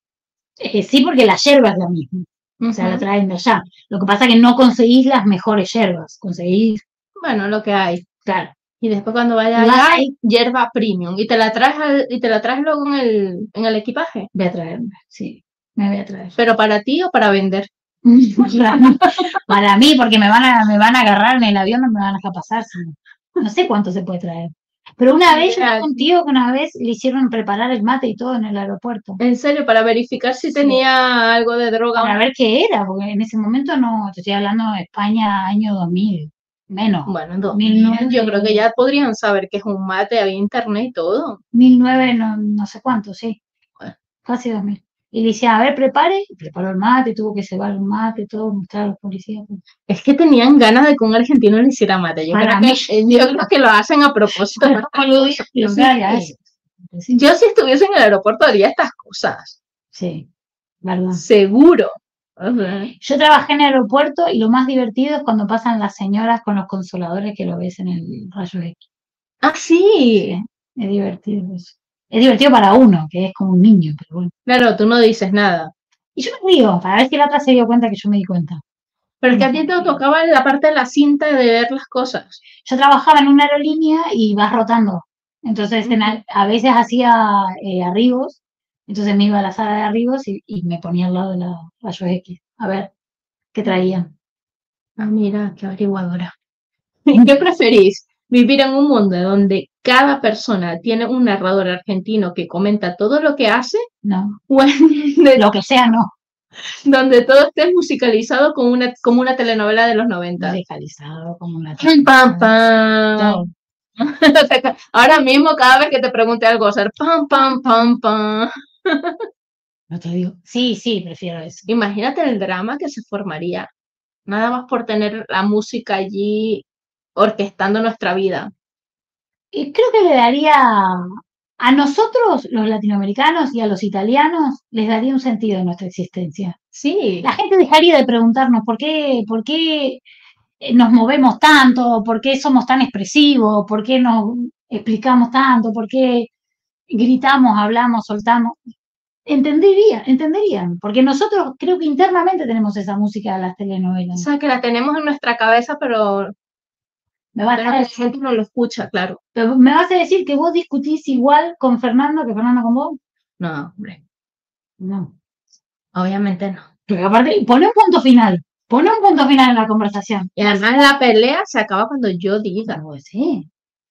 [SPEAKER 2] Eh, sí, porque la yerba es la misma. O sea, la
[SPEAKER 1] Ujú.
[SPEAKER 2] traen de allá. Lo que pasa es que no conseguís las mejores yerbas. Conseguís,
[SPEAKER 1] Bueno, lo que hay.
[SPEAKER 2] claro.
[SPEAKER 1] Y después cuando vayas
[SPEAKER 2] Y vas
[SPEAKER 1] allá,
[SPEAKER 2] ahí,
[SPEAKER 1] hierba premium. Y te la traes al- y te la traes luego en el, en el equipaje.
[SPEAKER 2] voy a traerme, sí, me voy a traer.
[SPEAKER 1] Pero para ti o para vender.
[SPEAKER 2] Para mí, para mí, porque me van a, me van a agarrar en el avión, no me van a dejar pasar. si no. No sé cuánto se puede traer. Pero una vez yo
[SPEAKER 1] Mira,
[SPEAKER 2] tengo un tío que una vez le hicieron preparar el mate y todo en el aeropuerto.
[SPEAKER 1] en serio, para verificar si
[SPEAKER 2] Sí.
[SPEAKER 1] tenía algo de droga o
[SPEAKER 2] Para
[SPEAKER 1] no.
[SPEAKER 2] ver qué era, porque en ese momento no, te estoy hablando de España año dos mil, menos.
[SPEAKER 1] Bueno, en dos
[SPEAKER 2] Mil
[SPEAKER 1] mil,
[SPEAKER 2] nueve-
[SPEAKER 1] yo creo que ya podrían saber que es un mate, había internet y todo.
[SPEAKER 2] mil nueve, no, no sé cuánto, sí.
[SPEAKER 1] Bueno.
[SPEAKER 2] Casi dos mil. Y le decía, a ver, prepare. Y preparó el mate, tuvo que cebar un mate, todo, mostrar a los policías.
[SPEAKER 1] Es que tenían ganas de que un argentino le hiciera mate. Yo,
[SPEAKER 2] Para
[SPEAKER 1] creo
[SPEAKER 2] mí.
[SPEAKER 1] que, yo creo que lo hacen a propósito.
[SPEAKER 2] Pero no lo dijo, lo que haga eso.
[SPEAKER 1] Yo si estuviese en el aeropuerto haría estas cosas.
[SPEAKER 2] Sí, verdad.
[SPEAKER 1] Seguro. O sea,
[SPEAKER 2] Yo trabajé en el aeropuerto y lo más divertido es cuando pasan las señoras con los consoladores que lo ves en el rayo X.
[SPEAKER 1] ah, sí.
[SPEAKER 2] Es divertido eso. Es divertido para uno, que es como un niño, pero bueno.
[SPEAKER 1] Claro, tú no dices nada.
[SPEAKER 2] Y yo me río, para ver si la otra se dio cuenta que yo me di cuenta.
[SPEAKER 1] Pero es que a ti te tocaba la parte de la cinta de ver las cosas.
[SPEAKER 2] Yo trabajaba en una aerolínea y vas rotando. Entonces, en a, a veces hacía eh, arribos. Entonces me iba a la sala de arribos y, y me ponía al lado de la rayos X. A ver qué traían.
[SPEAKER 1] Ah, mira, qué averiguadora. ¿Qué preferís? ¿Vivir en un mundo donde cada persona tiene un narrador argentino que comenta todo lo que hace?
[SPEAKER 2] No,
[SPEAKER 1] ¿O en de-
[SPEAKER 2] lo que sea, no.
[SPEAKER 1] donde todo esté musicalizado como una, como una telenovela de los noventa?
[SPEAKER 2] Radicalizado como una
[SPEAKER 1] Pam, pam, pam.
[SPEAKER 2] Todo.
[SPEAKER 1] Ahora mismo, cada vez que te pregunte algo, hacer pam, pam, pam, pam.
[SPEAKER 2] No te digo. Sí, sí, prefiero eso.
[SPEAKER 1] Imagínate el drama que se formaría, nada más por tener la música allí orquestando nuestra vida.
[SPEAKER 2] Y creo que le daría a nosotros, los latinoamericanos, y a los italianos, les daría un sentido a nuestra existencia.
[SPEAKER 1] Sí,
[SPEAKER 2] La gente dejaría de preguntarnos por qué, por qué nos movemos tanto, por qué somos tan expresivos, por qué nos explicamos tanto, por qué gritamos, hablamos, soltamos. Entendería, entenderían, porque nosotros creo que internamente tenemos esa música de las
[SPEAKER 1] o
[SPEAKER 2] telenovelas.
[SPEAKER 1] sea, que la tenemos en nuestra cabeza, pero,
[SPEAKER 2] Me vas,
[SPEAKER 1] pero
[SPEAKER 2] a
[SPEAKER 1] la
[SPEAKER 2] decir,
[SPEAKER 1] gente no lo escucha, claro.
[SPEAKER 2] pero me vas a decir que vos discutís igual con Fernando que Fernando con vos.
[SPEAKER 1] No, hombre,
[SPEAKER 2] No.
[SPEAKER 1] obviamente no.
[SPEAKER 2] Pero aparte, pone un punto final. Pone un punto final en la conversación.
[SPEAKER 1] Y además la pelea se acaba cuando yo diga.
[SPEAKER 2] Pues sí.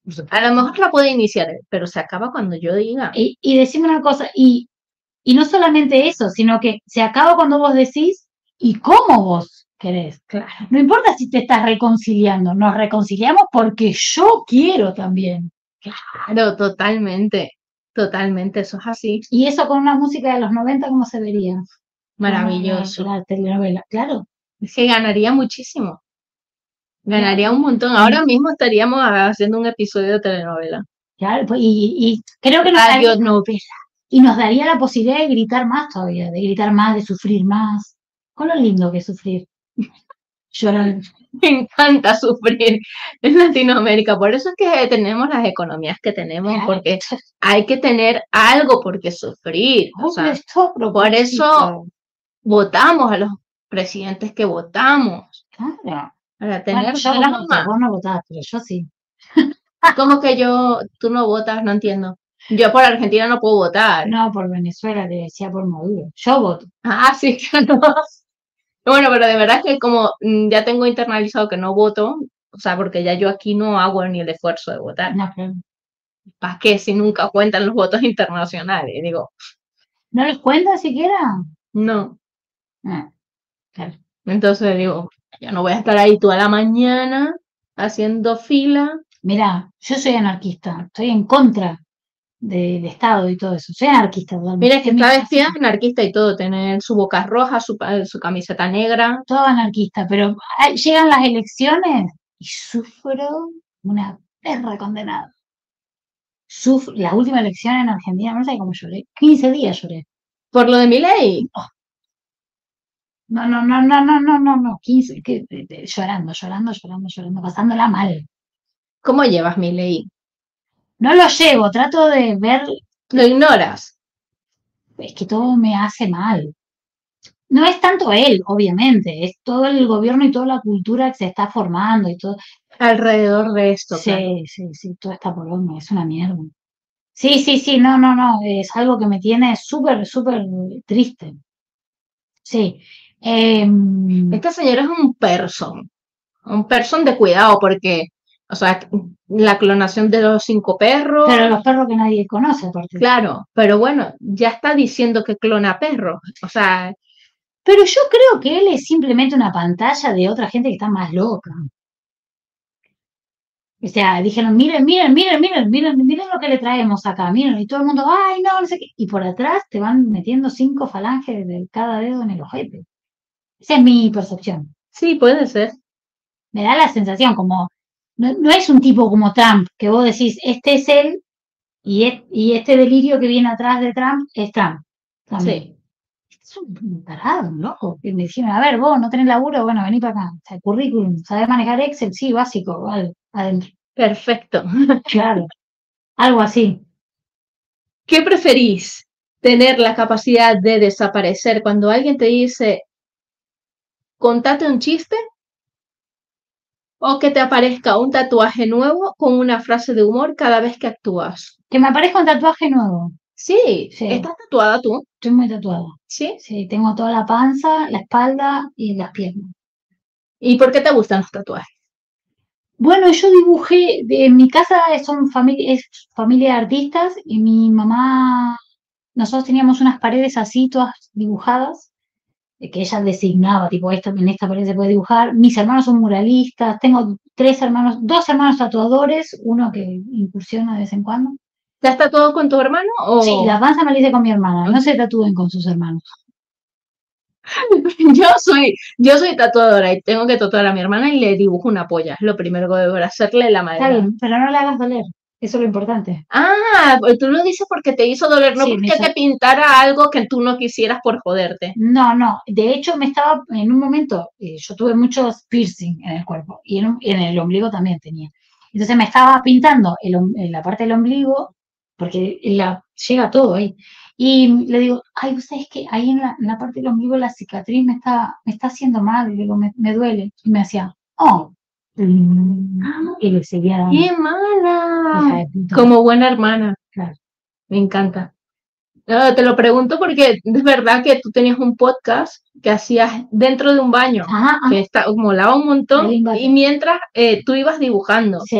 [SPEAKER 1] A lo mejor la puede iniciar él, pero se acaba cuando yo diga.
[SPEAKER 2] Y, y decime una cosa, y, y no solamente eso, sino que se acaba cuando vos decís y cómo vos querés.
[SPEAKER 1] Claro.
[SPEAKER 2] No importa si te estás reconciliando, nos reconciliamos porque yo quiero también.
[SPEAKER 1] Claro, totalmente, totalmente, eso es así.
[SPEAKER 2] Y eso con una música de los noventa, ¿cómo se vería?
[SPEAKER 1] Maravilloso.
[SPEAKER 2] La, la telenovela, claro.
[SPEAKER 1] Es que ganaría muchísimo. Ganaría un montón. Ahora mismo estaríamos haciendo un episodio de telenovela.
[SPEAKER 2] Claro, pues, y, y creo que nos
[SPEAKER 1] Radio
[SPEAKER 2] daría,
[SPEAKER 1] novela.
[SPEAKER 2] y nos daría la posibilidad de gritar más todavía, de gritar más, de sufrir más. Con lo lindo que es sufrir. Llorar.
[SPEAKER 1] Me encanta sufrir en Latinoamérica. Por eso es que tenemos las economías que tenemos, porque hay que tener algo por qué sufrir. O sea, por eso votamos a los presidentes que votamos.
[SPEAKER 2] Claro.
[SPEAKER 1] Para tener
[SPEAKER 2] Bueno, yo
[SPEAKER 1] drama.
[SPEAKER 2] no, vos no votás, pero yo sí.
[SPEAKER 1] ¿Cómo que yo, tú no votas? No entiendo. Yo por Argentina no puedo votar.
[SPEAKER 2] No, por Venezuela, te decía por Maduro. Yo voto.
[SPEAKER 1] Ah, sí, claro. Bueno, pero de verdad que como mm, ya tengo internalizado que no voto, o sea, porque ya yo aquí no hago ni el esfuerzo de votar.
[SPEAKER 2] No, pero
[SPEAKER 1] ¿Para qué si nunca cuentan los votos internacionales? Digo,
[SPEAKER 2] ¿no les cuenta siquiera?
[SPEAKER 1] no.
[SPEAKER 2] Ah, claro.
[SPEAKER 1] Entonces digo, yo no voy a estar ahí toda la mañana haciendo fila.
[SPEAKER 2] Mira, yo soy anarquista, estoy en contra del Estado y todo eso. Soy anarquista totalmente.
[SPEAKER 1] Mira que
[SPEAKER 2] Es mi
[SPEAKER 1] está
[SPEAKER 2] casa.
[SPEAKER 1] vestida de anarquista y todo, tener su boca roja, su, pa- su camiseta negra.
[SPEAKER 2] Todo anarquista, pero ah, llegan las elecciones y sufro una perra condenada. Sufro, las últimas elecciones en Argentina, no sé cómo lloré. quince días lloré.
[SPEAKER 1] Por lo de mi ley.
[SPEAKER 2] No, no, no, no, no, no, no, no. quince, que, de- de- llorando, llorando, llorando, llorando, pasándola mal.
[SPEAKER 1] ¿Cómo llevas mi ley?
[SPEAKER 2] No lo llevo, trato de ver,
[SPEAKER 1] Lo ignoras.
[SPEAKER 2] es que todo me hace mal. No es tanto él, obviamente, es todo el gobierno y toda la cultura que se está formando y todo.
[SPEAKER 1] Alrededor de esto,
[SPEAKER 2] Sí,
[SPEAKER 1] claro.
[SPEAKER 2] sí, sí, toda esta poronga, es una mierda. Sí, sí, sí, no, no, no, es algo que me tiene súper, súper triste. Sí. Em,
[SPEAKER 1] Este señor es un person. Un person de cuidado, porque, o sea, la clonación de los cinco perros.
[SPEAKER 2] pero los perros que nadie conoce, aparte.
[SPEAKER 1] Claro, pero bueno, ya está diciendo que clona perros. O sea,
[SPEAKER 2] Pero yo creo que él es simplemente una pantalla de otra gente que está más loca. O sea, dijeron, miren, miren, miren, miren, miren, miren lo que le traemos acá, miren, y todo el mundo, ay, no, no sé qué. Y por atrás te van metiendo cinco falanges de cada dedo en el ojete. Esa es mi percepción.
[SPEAKER 1] sí, puede ser.
[SPEAKER 2] Me da la sensación como, no, no es un tipo como Trump, que vos decís, este es él, y, es- y este delirio que viene atrás de Trump es Trump. También.
[SPEAKER 1] Sí.
[SPEAKER 2] Es un tarado, un loco. Que me dijeron, a ver, vos no tenés laburo, bueno, vení para acá. O sea, currículum, ¿sabés manejar Excel? Sí, básico, vale, adentro.
[SPEAKER 1] Perfecto.
[SPEAKER 2] Claro, algo así.
[SPEAKER 1] ¿Qué preferís? ¿Tener la capacidad de desaparecer cuando alguien te dice, contate un chiste? ¿O que te aparezca un tatuaje nuevo con una frase de humor cada vez que actúas?
[SPEAKER 2] Que me aparezca un tatuaje nuevo.
[SPEAKER 1] Sí,
[SPEAKER 2] Sí.
[SPEAKER 1] ¿estás tatuada tú?
[SPEAKER 2] Estoy muy tatuada.
[SPEAKER 1] Sí.
[SPEAKER 2] Sí, tengo toda la panza, la espalda y las piernas.
[SPEAKER 1] ¿Y por qué te gustan los tatuajes?
[SPEAKER 2] Bueno, yo dibujé, de, en mi casa son familia, es familia de artistas y mi mamá, nosotros teníamos unas paredes así, todas dibujadas, eh, que ella designaba, tipo, esta, en esta pared se puede dibujar. Mis hermanos son muralistas, tengo tres hermanos, dos hermanos tatuadores, uno que incursiona de vez en cuando.
[SPEAKER 1] ¿Te has tatuado con tu hermano o...?
[SPEAKER 2] Sí, la panza me la hice con mi hermana, no se tatúen con sus hermanos.
[SPEAKER 1] Yo soy, yo soy tatuadora y tengo que tatuar a mi hermana y le dibujo una polla. Es lo primero que debo hacerle la
[SPEAKER 2] Está
[SPEAKER 1] madera.
[SPEAKER 2] bien, pero no le hagas doler, eso es lo importante.
[SPEAKER 1] Ah, pues tú lo dices porque te hizo doler, no
[SPEAKER 2] Sí, me
[SPEAKER 1] porque
[SPEAKER 2] hizo-
[SPEAKER 1] te pintara algo que tú no quisieras por joderte.
[SPEAKER 2] No, no, de hecho me estaba, en un momento, eh, yo tuve muchos piercing en el cuerpo y en, un- en el ombligo también tenía. Entonces me estaba pintando el om- en la parte del ombligo, porque la, llega todo ahí. Y le digo, ay, ¿vos sabés que ahí en la, en la parte del ombligo la cicatriz me está, me está haciendo mal? Y digo, me, me duele. Y me hacía, oh. Mm, Y le seguía dando.
[SPEAKER 1] ¡Qué
[SPEAKER 2] Hija
[SPEAKER 1] mala!
[SPEAKER 2] de puta.
[SPEAKER 1] Como buena hermana.
[SPEAKER 2] Claro.
[SPEAKER 1] Me encanta. No, te lo pregunto porque es verdad que tú tenías un podcast que hacías dentro de un baño,
[SPEAKER 2] Ajá,
[SPEAKER 1] que
[SPEAKER 2] ajá,
[SPEAKER 1] está, molaba un montón,
[SPEAKER 2] El Invader.
[SPEAKER 1] y mientras eh, tú ibas dibujando.
[SPEAKER 2] sí.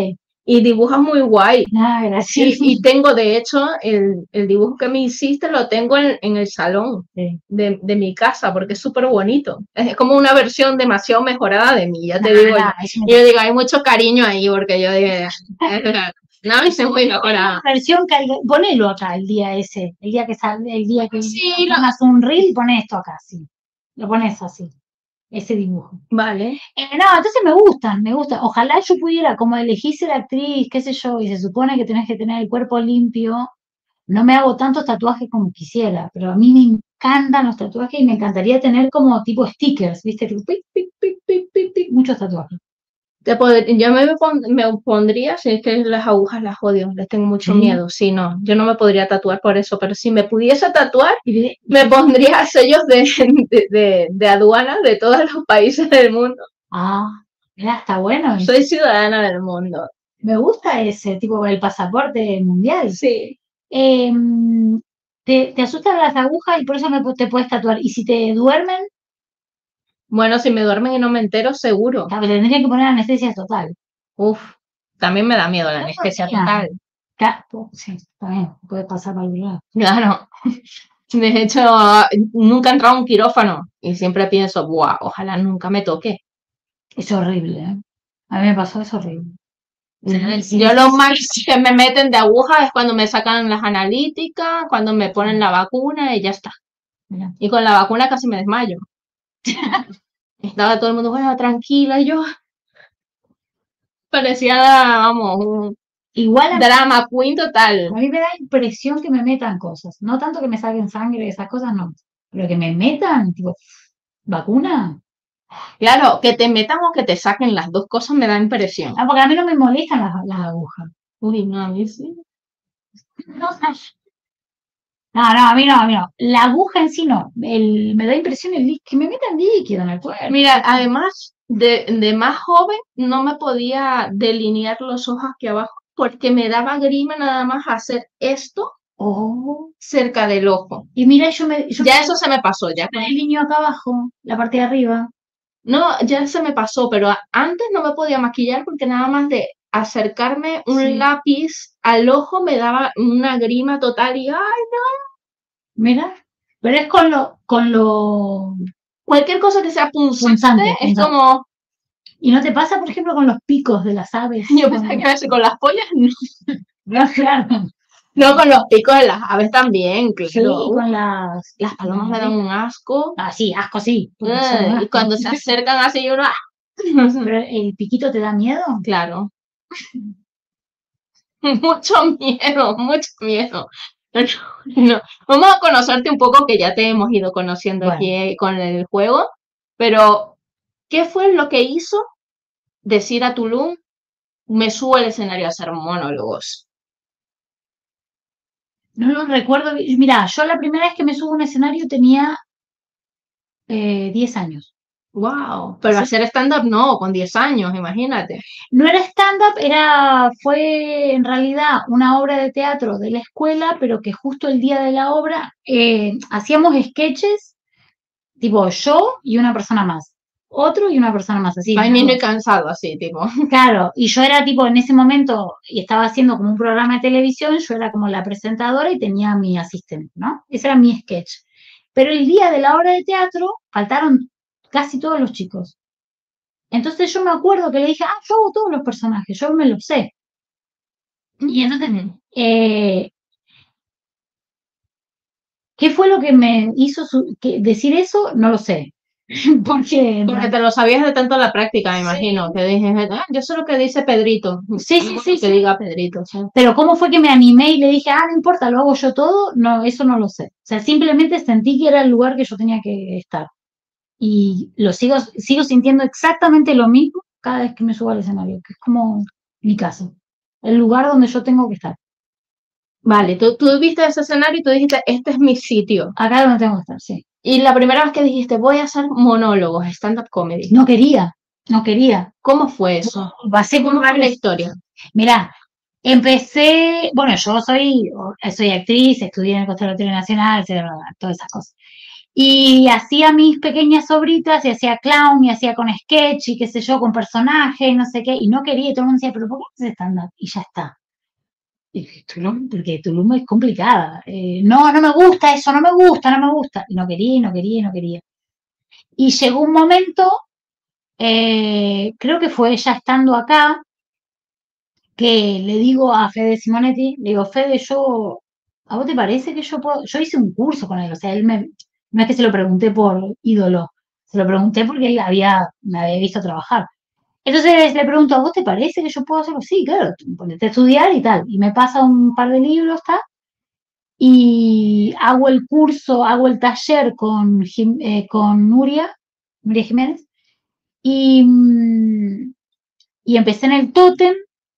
[SPEAKER 1] y dibujas muy guay.
[SPEAKER 2] Ah, gracias.
[SPEAKER 1] Y, y tengo, de hecho, el, el dibujo que me hiciste lo tengo en, en el salón
[SPEAKER 2] Sí.
[SPEAKER 1] de, de mi casa, porque es súper bonito. Es como una versión demasiado mejorada de mí, ya te
[SPEAKER 2] Nah,
[SPEAKER 1] digo
[SPEAKER 2] nah,
[SPEAKER 1] yo.
[SPEAKER 2] eso me-
[SPEAKER 1] Y yo digo, hay mucho cariño ahí, porque yo digo, no, y se muy mejorada.
[SPEAKER 2] versión que ponelo acá el día ese, el día que sale, el día que
[SPEAKER 1] Sí, lo-
[SPEAKER 2] pongas un reel y pones esto acá, sí. Lo pones así, ese dibujo.
[SPEAKER 1] Vale.
[SPEAKER 2] Eh, no, entonces me gustan, me gustan. Ojalá yo pudiera, como elegí ser actriz, qué sé yo, y se supone que tenés que tener el cuerpo limpio, no me hago tantos tatuajes como quisiera, pero a mí me encantan los tatuajes y me encantaría tener como tipo stickers, ¿viste? Tipo, pic, pic, pic, pic, pic, pic, muchos tatuajes.
[SPEAKER 1] Te pod- yo me, pon- me pondría, si es que las agujas las odio, les tengo mucho
[SPEAKER 2] ¿Sí?
[SPEAKER 1] miedo. Sí, no, yo no me podría tatuar por eso, pero si me pudiese tatuar,
[SPEAKER 2] Y de-
[SPEAKER 1] me pondría sellos de, de, de, de aduana de todos los países del mundo.
[SPEAKER 2] Ah, mira, está bueno.
[SPEAKER 1] Soy ciudadana del mundo.
[SPEAKER 2] Me gusta ese, tipo el pasaporte mundial.
[SPEAKER 1] Sí.
[SPEAKER 2] Eh, te, te asustan las agujas y por eso me, te puedes tatuar. Y si te duermen,
[SPEAKER 1] Bueno, si me duermen y no me entero, seguro.
[SPEAKER 2] te tendrían que poner anestesia total.
[SPEAKER 1] Uf, también me da miedo la anestesia total.
[SPEAKER 2] Claro, sí, también puede pasar por algún lado.
[SPEAKER 1] Claro. De hecho, nunca he entrado a un quirófano y siempre pienso, buah, ojalá nunca me toque.
[SPEAKER 2] Es horrible, ¿eh? A mí me pasó, es horrible.
[SPEAKER 1] Yo lo más que me meten de aguja es cuando me sacan las analíticas, cuando me ponen la vacuna y ya está.
[SPEAKER 2] Mira.
[SPEAKER 1] Y con la vacuna casi me desmayo. Estaba todo el mundo, bueno, tranquila, y yo parecía, vamos, un
[SPEAKER 2] Igual a,
[SPEAKER 1] drama queen total.
[SPEAKER 2] a mí me da impresión que me metan cosas. No tanto que me saquen sangre, esas cosas no. Pero que me metan, tipo, vacuna.
[SPEAKER 1] Claro, que te metan o que te saquen las dos cosas me da impresión.
[SPEAKER 2] Ah, porque a mí no me molestan las, las agujas.
[SPEAKER 1] Uy, no, a mí sí.
[SPEAKER 2] No, no, no, a mí no, a mí no. La aguja en sí no. El, me da impresión el lí- que me metan líquido en el cuerpo.
[SPEAKER 1] Mira, además de, de más joven no me podía delinear los ojos aquí abajo porque me daba grima nada más hacer esto
[SPEAKER 2] Oh.
[SPEAKER 1] cerca del ojo.
[SPEAKER 2] Y mira, yo me, yo
[SPEAKER 1] Ya
[SPEAKER 2] me
[SPEAKER 1] eso se me pasó, ya.
[SPEAKER 2] me delineo acá abajo, la parte de arriba.
[SPEAKER 1] No, ya se me pasó, pero a- antes no me podía maquillar porque nada más de acercarme un
[SPEAKER 2] Sí.
[SPEAKER 1] lápiz al ojo me daba una grima total y ¡ay!
[SPEAKER 2] Mira, pero es con lo, con lo
[SPEAKER 1] Cualquier cosa que sea punzante,
[SPEAKER 2] punzante,
[SPEAKER 1] es
[SPEAKER 2] punzante.
[SPEAKER 1] como,
[SPEAKER 2] ¿Y no te pasa, por ejemplo, con los picos de las aves?
[SPEAKER 1] yo pensaba que iba a decir con las pollas, no.
[SPEAKER 2] No, claro.
[SPEAKER 1] No, con los picos de las aves también, claro.
[SPEAKER 2] Sí, y con las,
[SPEAKER 1] Las palomas me dan un asco.
[SPEAKER 2] Ah, sí, asco sí. porque son
[SPEAKER 1] Eh, y
[SPEAKER 2] asco.
[SPEAKER 1] cuando se acercan así uno, ¡ah!
[SPEAKER 2] Pero el piquito te da miedo.
[SPEAKER 1] Claro. Mucho miedo, mucho miedo. No. Vamos a conocerte un poco, que ya te hemos ido conociendo
[SPEAKER 2] Bueno.
[SPEAKER 1] aquí con el juego, pero ¿qué fue lo que hizo decir a Tulum, me subo al escenario a hacer monólogos?
[SPEAKER 2] No lo recuerdo. bien. Mira, yo la primera vez que me subo a un escenario tenía eh, diez años.
[SPEAKER 1] Wow, pero
[SPEAKER 2] Sí.
[SPEAKER 1] hacer stand-up no, con diez años, imagínate.
[SPEAKER 2] No era stand-up, era, fue en realidad una obra de teatro de la escuela, pero que justo el día de la obra eh, hacíamos sketches, tipo yo y una persona más, otro y una persona más, así.
[SPEAKER 1] Ay,
[SPEAKER 2] ¿no?
[SPEAKER 1] niño y cansado, así, tipo.
[SPEAKER 2] Claro, y yo era tipo en ese momento, y estaba haciendo como un programa de televisión, yo era como la presentadora y tenía a mi asistente, ¿no? Ese era mi sketch. Pero el día de la obra de teatro faltaron casi todos los chicos. Entonces yo me acuerdo que le dije, ah, yo hago todos los personajes, yo me los sé. Y entonces, eh, ¿qué fue lo que me hizo su- que decir eso? No lo sé. Porque,
[SPEAKER 1] Porque te lo sabías de tanto la práctica, me
[SPEAKER 2] Sí.
[SPEAKER 1] imagino, que dije, ah, yo sé lo que dice Pedrito.
[SPEAKER 2] Sí, sí,
[SPEAKER 1] Algo
[SPEAKER 2] sí,
[SPEAKER 1] que
[SPEAKER 2] sí.
[SPEAKER 1] diga Pedrito, sí.
[SPEAKER 2] Pero ¿cómo fue que me animé y le dije, ah, no importa, lo hago yo todo? No, eso no lo sé. O sea, simplemente sentí que era el lugar que yo tenía que estar. Y lo sigo, sigo sintiendo exactamente lo mismo cada vez que me subo al escenario, que es como mi casa, el lugar donde yo tengo que estar.
[SPEAKER 1] Vale, tú, tú viste ese escenario y tú dijiste, este es mi sitio.
[SPEAKER 2] Acá es donde tengo que estar, sí.
[SPEAKER 1] Y la primera vez que dijiste, voy a hacer monólogos, stand-up comedy.
[SPEAKER 2] No quería, no quería.
[SPEAKER 1] ¿Cómo fue eso?
[SPEAKER 2] Pasé por
[SPEAKER 1] ¿Cómo fue la
[SPEAKER 2] varios.
[SPEAKER 1] historia?
[SPEAKER 2] Mirá, empecé, bueno, yo soy, soy actriz, estudié en el Conservatorio Nacional, etcétera, todas esas cosas. Y hacía mis pequeñas obritas y hacía clown y hacía con sketch y qué sé yo, con personajes, no sé qué, y no quería, y todo el mundo decía, pero ¿por qué haces stand-up? Y ya está. Y dije, Tulum, porque Tulum es complicada. Eh, no, no me gusta eso, no me gusta, no me gusta. Y no quería, y no quería, y no quería. Y llegó un momento, eh, creo que fue ya estando acá, que le digo a Fede Simonetti, le digo, Fede, yo, ¿a vos te parece que yo puedo? Yo hice un curso con él, o sea, él me, no es que se lo pregunté por ídolo, se lo pregunté porque él había, me había visto trabajar. Entonces le pregunto, ¿a vos te parece que yo puedo hacerlo? Sí, claro, ponete a estudiar y tal. Y me pasa un par de libros, ¿está? Y hago el curso, hago el taller con, Jim- eh, con Nuria, Nuria Jiménez, y, mm, y empecé en el Tótem,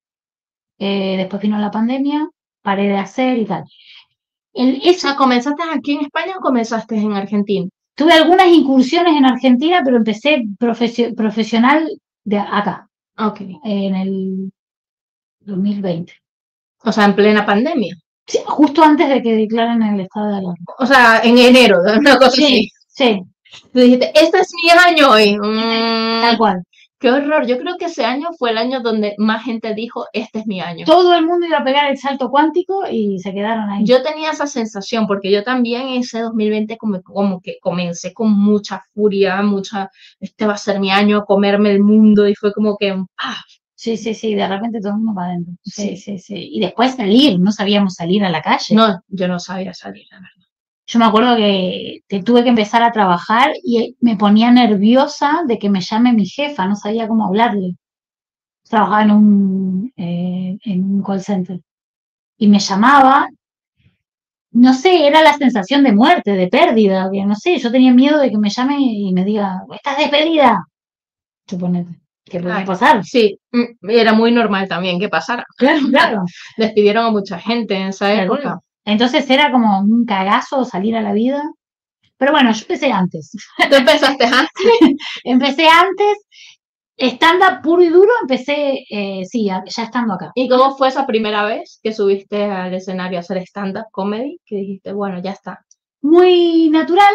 [SPEAKER 2] eh, después vino la pandemia, paré de hacer y tal. El,
[SPEAKER 1] O
[SPEAKER 2] eso,
[SPEAKER 1] sea, ¿comenzaste aquí en España o comenzaste en Argentina?
[SPEAKER 2] tuve algunas incursiones en Argentina, pero empecé profesio- profesional de acá,
[SPEAKER 1] Ok.
[SPEAKER 2] en el dos mil veinte.
[SPEAKER 1] O sea, en plena pandemia.
[SPEAKER 2] Sí, justo antes de que declaren el estado de alarma.
[SPEAKER 1] O sea, en enero, una cosa
[SPEAKER 2] Sí,
[SPEAKER 1] así.
[SPEAKER 2] sí,
[SPEAKER 1] Tú dijiste, este es mi año hoy.
[SPEAKER 2] tal
[SPEAKER 1] Mm,
[SPEAKER 2] cual.
[SPEAKER 1] qué horror. Yo creo que ese año fue el año donde más gente dijo, este es mi año.
[SPEAKER 2] Todo el mundo iba a pegar el salto cuántico y se quedaron ahí.
[SPEAKER 1] Yo tenía esa sensación porque yo también ese dos mil veinte como, como que comencé con mucha furia, mucha, este va a ser mi año, comerme el mundo y fue como que, ¡ah!
[SPEAKER 2] Sí, sí, sí, de repente todo el mundo para adentro. Sí,
[SPEAKER 1] Sí.
[SPEAKER 2] sí, sí. Y después salir, no sabíamos salir a la calle.
[SPEAKER 1] No, yo no sabía salir, la verdad.
[SPEAKER 2] Yo me acuerdo que te tuve que empezar a trabajar y me ponía nerviosa de que me llame mi jefa, no sabía cómo hablarle. Trabajaba en un, eh, en un call center. Y me llamaba, no sé, era la sensación de muerte, de pérdida, que no sé, yo tenía miedo de que me llame y me diga, estás despedida. Suponete, ¿qué podía
[SPEAKER 1] Ah,
[SPEAKER 2] pasar?
[SPEAKER 1] sí, mm, era muy normal también que pasara.
[SPEAKER 2] Claro, claro.
[SPEAKER 1] Despidieron a mucha gente en esa
[SPEAKER 2] Claro,
[SPEAKER 1] época.
[SPEAKER 2] claro. Entonces era como un cagazo salir a la vida. Pero bueno, yo empecé antes.
[SPEAKER 1] Tú empezaste antes.
[SPEAKER 2] Empecé antes, stand-up puro y duro, empecé, eh, sí, a- ya estando acá.
[SPEAKER 1] ¿Y cómo fue esa primera vez que subiste al escenario a hacer stand-up comedy? Que dijiste, bueno, ya está.
[SPEAKER 2] Muy natural,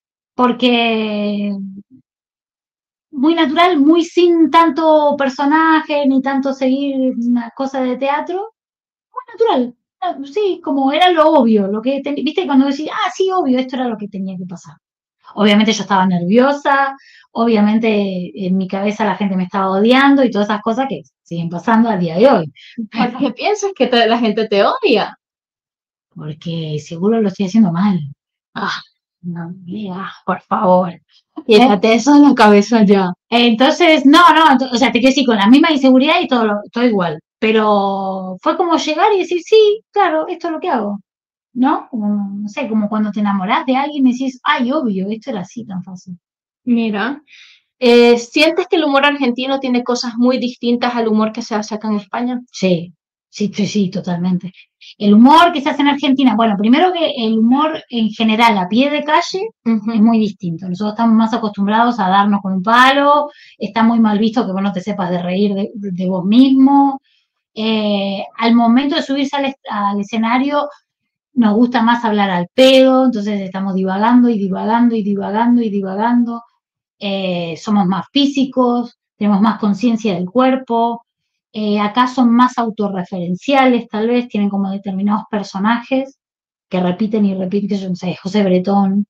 [SPEAKER 2] porque muy natural, muy sin tanto personaje, ni tanto seguir una cosa de teatro, muy natural. Ah, sí, como era lo obvio, lo que, ten- viste, cuando decís, ah, sí, obvio, esto era lo que tenía que pasar. Obviamente yo estaba nerviosa, obviamente en mi cabeza la gente me estaba odiando y todas esas cosas que siguen pasando al día de hoy.
[SPEAKER 1] ¿Por qué piensas que te- la gente te odia?
[SPEAKER 2] Porque seguro lo estoy haciendo mal.
[SPEAKER 1] Ah, no, mira, por favor. Quítate
[SPEAKER 2] Eh,
[SPEAKER 1] eso en la cabeza ya.
[SPEAKER 2] Entonces, no, no, ento- o sea, te quiero decir, con la misma inseguridad y todo, lo- todo igual. Pero fue como llegar y decir, sí, claro, esto es lo que hago. ¿No? Como, no sé, como cuando te enamorás de alguien y decís, ay, obvio, esto era así tan fácil.
[SPEAKER 1] Mira, eh, ¿sientes que el humor argentino tiene cosas muy distintas al humor que se hace acá en España?
[SPEAKER 2] Sí, sí, sí, sí, totalmente. El humor que se hace en Argentina, bueno, primero que el humor en general a pie de calle
[SPEAKER 1] Ujú.
[SPEAKER 2] es muy distinto. Nosotros estamos más acostumbrados a darnos con un palo, está muy mal visto que vos no te sepas de reír de, de vos mismo. Eh, al momento de subirse al, est- al escenario, nos gusta más hablar al pedo, entonces estamos divagando y divagando y divagando y divagando. Eh, somos más físicos, tenemos más conciencia del cuerpo. Eh, acá son más autorreferenciales, tal vez, tienen como determinados personajes que repiten y repiten, yo no sé, José Bretón.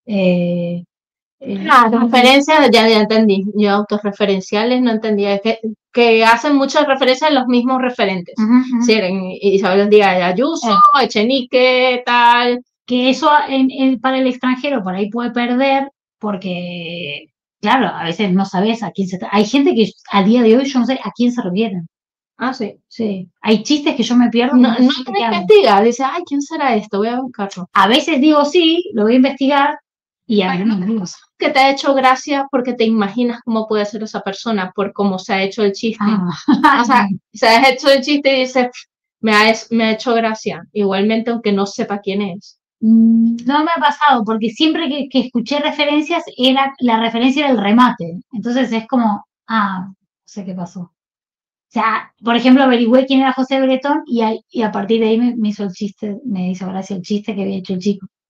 [SPEAKER 2] Eh, eh,
[SPEAKER 1] Ah, referencias, ya, ya entendí. Yo autorreferenciales no entendía. Que, que hacen muchas referencias a los mismos referentes.
[SPEAKER 2] ujú, ujú.
[SPEAKER 1] Sí, en Isabel Díaz Ayuso,
[SPEAKER 2] Eh,
[SPEAKER 1] Echenique, tal.
[SPEAKER 2] que eso en- en- para el extranjero por ahí puede perder, porque, claro, a veces no sabes a quién se... tra- Hay gente que a día de hoy yo no sé a quién se refieren.
[SPEAKER 1] Ah, sí.
[SPEAKER 2] Sí, hay chistes que yo me pierdo,
[SPEAKER 1] No,
[SPEAKER 2] no
[SPEAKER 1] no
[SPEAKER 2] sé
[SPEAKER 1] te
[SPEAKER 2] de qué hablan.
[SPEAKER 1] investigas. Dice, ay, ¿quién será esto? Voy a buscarlo.
[SPEAKER 2] A veces digo sí, lo voy a investigar y a veces no me digo.
[SPEAKER 1] Que te ha hecho gracia porque te imaginas cómo puede ser esa persona por cómo se ha hecho el chiste.
[SPEAKER 2] Ah,
[SPEAKER 1] O sea, se ha hecho el chiste y dices, me ha, me ha hecho gracia. Igualmente, aunque no sepa quién es.
[SPEAKER 2] mm, no me ha pasado, porque siempre que, que escuché referencias, era la referencia del remate. Entonces es como, ah, no sé qué pasó. O sea, por ejemplo, averigüé quién era José Bretón y, ahí- y a partir de ahí me, me hizo el chiste, me hizo gracia el chiste que había hecho el chico.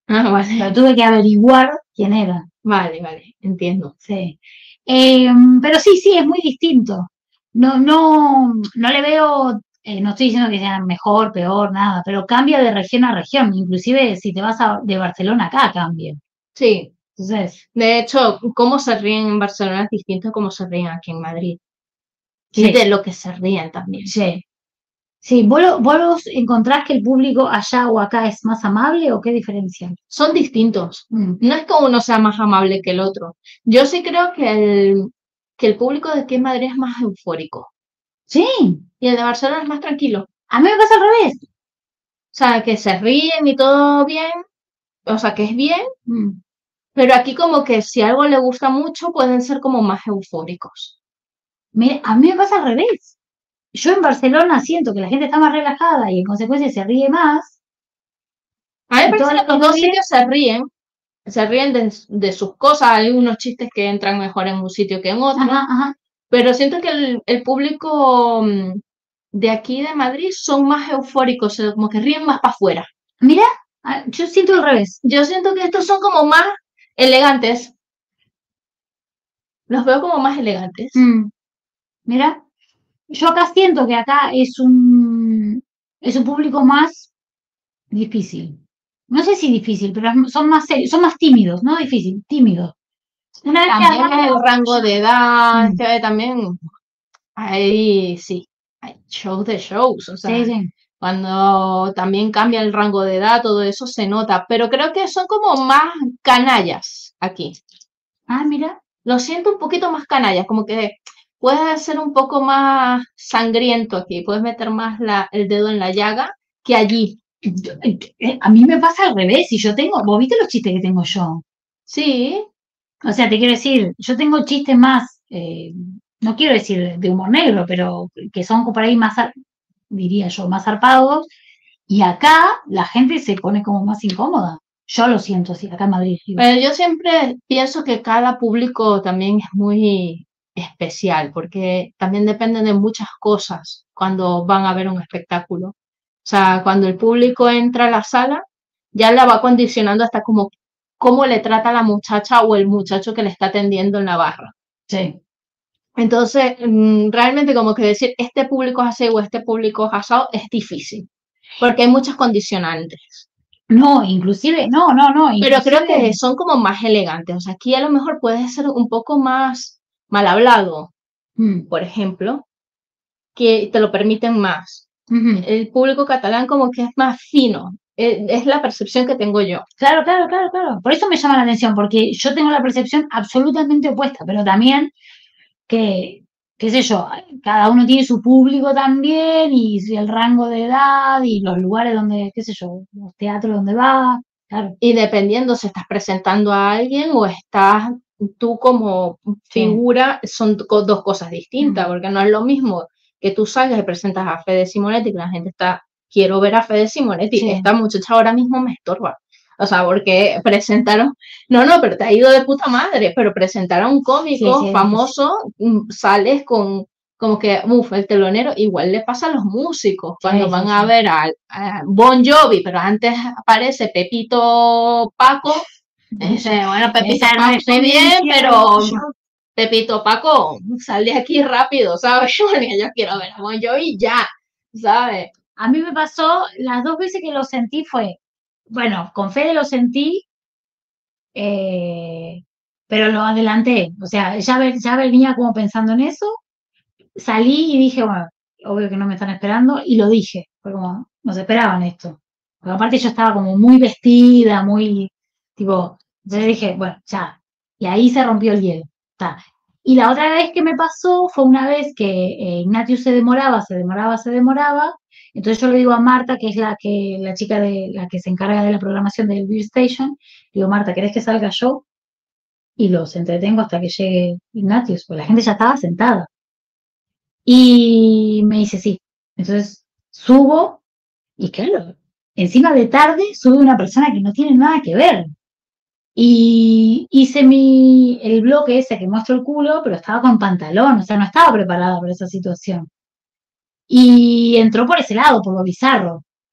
[SPEAKER 1] Ah, vale.
[SPEAKER 2] Pero tuve que averiguar quién era.
[SPEAKER 1] Vale, vale, entiendo.
[SPEAKER 2] Sí. Eh, pero sí, sí, es muy distinto. No, no, no le veo, eh, no estoy diciendo que sea mejor, peor, nada, pero cambia de región a región. Inclusive si te vas a, de Barcelona acá, cambia.
[SPEAKER 1] Sí.
[SPEAKER 2] Entonces,
[SPEAKER 1] De hecho, cómo se ríen en Barcelona es distinto a cómo se ríen aquí en Madrid. Y
[SPEAKER 2] sí,
[SPEAKER 1] de lo que se ríen también.
[SPEAKER 2] sí. Sí, ¿vos, lo- vos encontrás que el público allá o acá es más amable o qué diferencia?
[SPEAKER 1] Son distintos.
[SPEAKER 2] Mm.
[SPEAKER 1] No es que uno sea más amable que el otro. Yo sí creo que el, que el público de aquí en Madrid es más eufórico.
[SPEAKER 2] Sí,
[SPEAKER 1] Y el de Barcelona es más tranquilo.
[SPEAKER 2] a mí me pasa al revés.
[SPEAKER 1] O sea, que se ríen y todo bien. O sea, que es bien.
[SPEAKER 2] Mm.
[SPEAKER 1] Pero aquí como que si algo le gusta mucho, pueden ser como más eufóricos.
[SPEAKER 2] Mira, a mí me pasa al revés. Yo en Barcelona siento que la gente está más relajada y en consecuencia se ríe más
[SPEAKER 1] A mí me
[SPEAKER 2] y todo
[SPEAKER 1] parece
[SPEAKER 2] lo
[SPEAKER 1] que
[SPEAKER 2] que
[SPEAKER 1] los
[SPEAKER 2] no
[SPEAKER 1] dos
[SPEAKER 2] bien.
[SPEAKER 1] sitios se ríen. Se ríen de, de sus cosas. Hay unos chistes que entran mejor en un sitio que en otro.
[SPEAKER 2] Ajá, ajá.
[SPEAKER 1] Pero siento que el, el público mm, de aquí de Madrid son más eufóricos, o sea, como que ríen más para afuera.
[SPEAKER 2] Mira, ah, yo siento al revés.
[SPEAKER 1] Yo siento que estos son como más elegantes. Los veo como más elegantes.
[SPEAKER 2] Mm. Mira, yo acá siento que acá es un es un público más difícil. No sé si difícil, pero son más serios, son más tímidos, no difícil, tímidos. Una vez que
[SPEAKER 1] También
[SPEAKER 2] agarran,
[SPEAKER 1] el rango de edad,
[SPEAKER 2] mm,
[SPEAKER 1] que también hay, sí, hay shows de shows, o
[SPEAKER 2] sí,
[SPEAKER 1] sea,
[SPEAKER 2] sí.
[SPEAKER 1] cuando también cambia el rango de edad, todo eso se nota, pero creo que son como más canallas aquí.
[SPEAKER 2] Ah, mira.
[SPEAKER 1] Lo siento un poquito más canallas, como que puede ser un poco más sangriento aquí, puedes meter más la, el dedo en la llaga que allí.
[SPEAKER 2] Yo- eh, A mí me pasa al revés, y yo tengo, ¿vos viste los chistes que tengo yo?
[SPEAKER 1] Sí,
[SPEAKER 2] O sea, te quiero decir, yo tengo chistes más, eh, no quiero decir de humor negro, pero que son por ahí más, zar- diría yo, más zarpados, y acá la gente se pone como más incómoda. Yo lo siento así, acá en Madrid, digo.
[SPEAKER 1] pero yo siempre pienso que cada público también es muy especial, porque también depende de muchas cosas cuando van a ver un espectáculo. O sea, cuando el público entra a la sala, ya la va condicionando hasta como cómo le trata a la muchacha o el muchacho que le está atendiendo en la barra.
[SPEAKER 2] Sí.
[SPEAKER 1] Entonces, mm, realmente como que decir este público es así o este público es asado es difícil, porque hay muchas condicionantes.
[SPEAKER 2] No, inclusive, no, no, no,
[SPEAKER 1] Pero creo
[SPEAKER 2] inclusive,
[SPEAKER 1] que son como más elegantes. O sea, aquí a lo mejor puede ser un poco más mal hablado,
[SPEAKER 2] mm,
[SPEAKER 1] por ejemplo, que te lo permiten más.
[SPEAKER 2] ujú.
[SPEAKER 1] El público catalán como que es más fino. Eh, Es la percepción que tengo yo.
[SPEAKER 2] Claro, claro, claro, claro. Por eso me llama la atención, porque yo tengo la percepción absolutamente opuesta, pero también que, qué sé yo, cada uno tiene su público también y el rango de edad y los lugares donde, qué sé yo, los teatros donde va, claro,
[SPEAKER 1] Y dependiendo si estás presentando a alguien o estás tú como
[SPEAKER 2] sí.
[SPEAKER 1] figura, son co- dos cosas distintas,
[SPEAKER 2] Mm,
[SPEAKER 1] porque no es lo mismo que tú salgas y presentas a Fede Simonetti, que la gente está, quiero ver a Fede Simonetti,
[SPEAKER 2] sí,
[SPEAKER 1] esta muchacha ahora mismo me estorba. O sea, porque presentaron, no, no, pero te ha ido de puta madre, pero presentar a un
[SPEAKER 2] sí,
[SPEAKER 1] cómico
[SPEAKER 2] sí, es difícil.
[SPEAKER 1] famoso, mm, sales con, como que, uff, el telonero, igual le pasa a los músicos cuando
[SPEAKER 2] Sí,
[SPEAKER 1] van
[SPEAKER 2] sí,
[SPEAKER 1] a
[SPEAKER 2] sí.
[SPEAKER 1] ver a, a Bon Jovi, pero antes aparece Pepito Paco. Dice, bueno, Pepito
[SPEAKER 2] Esa
[SPEAKER 1] Paco, todo bien,
[SPEAKER 2] referencia,
[SPEAKER 1] pero Pepito Paco, sal de aquí rápido, ¿sabes? Porque yo quiero ver a Bon Jovi ya, ¿sabes?
[SPEAKER 2] a mí me pasó, las dos veces que lo sentí fue, bueno, con Fede lo sentí, eh, pero lo adelanté, o sea, ya, ve- ya venía como pensando en eso. Salí y dije, bueno, obvio que no me están esperando, y lo dije, fue como, nos esperaban esto. Porque aparte yo estaba como muy vestida, muy, tipo, entonces dije, bueno, ya. Y ahí se rompió el hielo. Ta. Y la otra vez que me pasó fue una vez que eh, Ignatius se demoraba, se demoraba, se demoraba. Entonces yo le digo a Marta, que es la que, la chica de la que se encarga de la programación del Beer Station, digo, Marta, ¿querés que salga yo? Y los entretengo hasta que llegue Ignatius, pues la gente ya estaba sentada. Y me dice, sí. Entonces subo y claro, encima de tarde sube una persona que no tiene nada que ver. Y hice mi, el bloque ese que muestro el culo, pero estaba con pantalón, o sea, no estaba preparada para esa situación. Y entró por ese lado, por lo bizarro.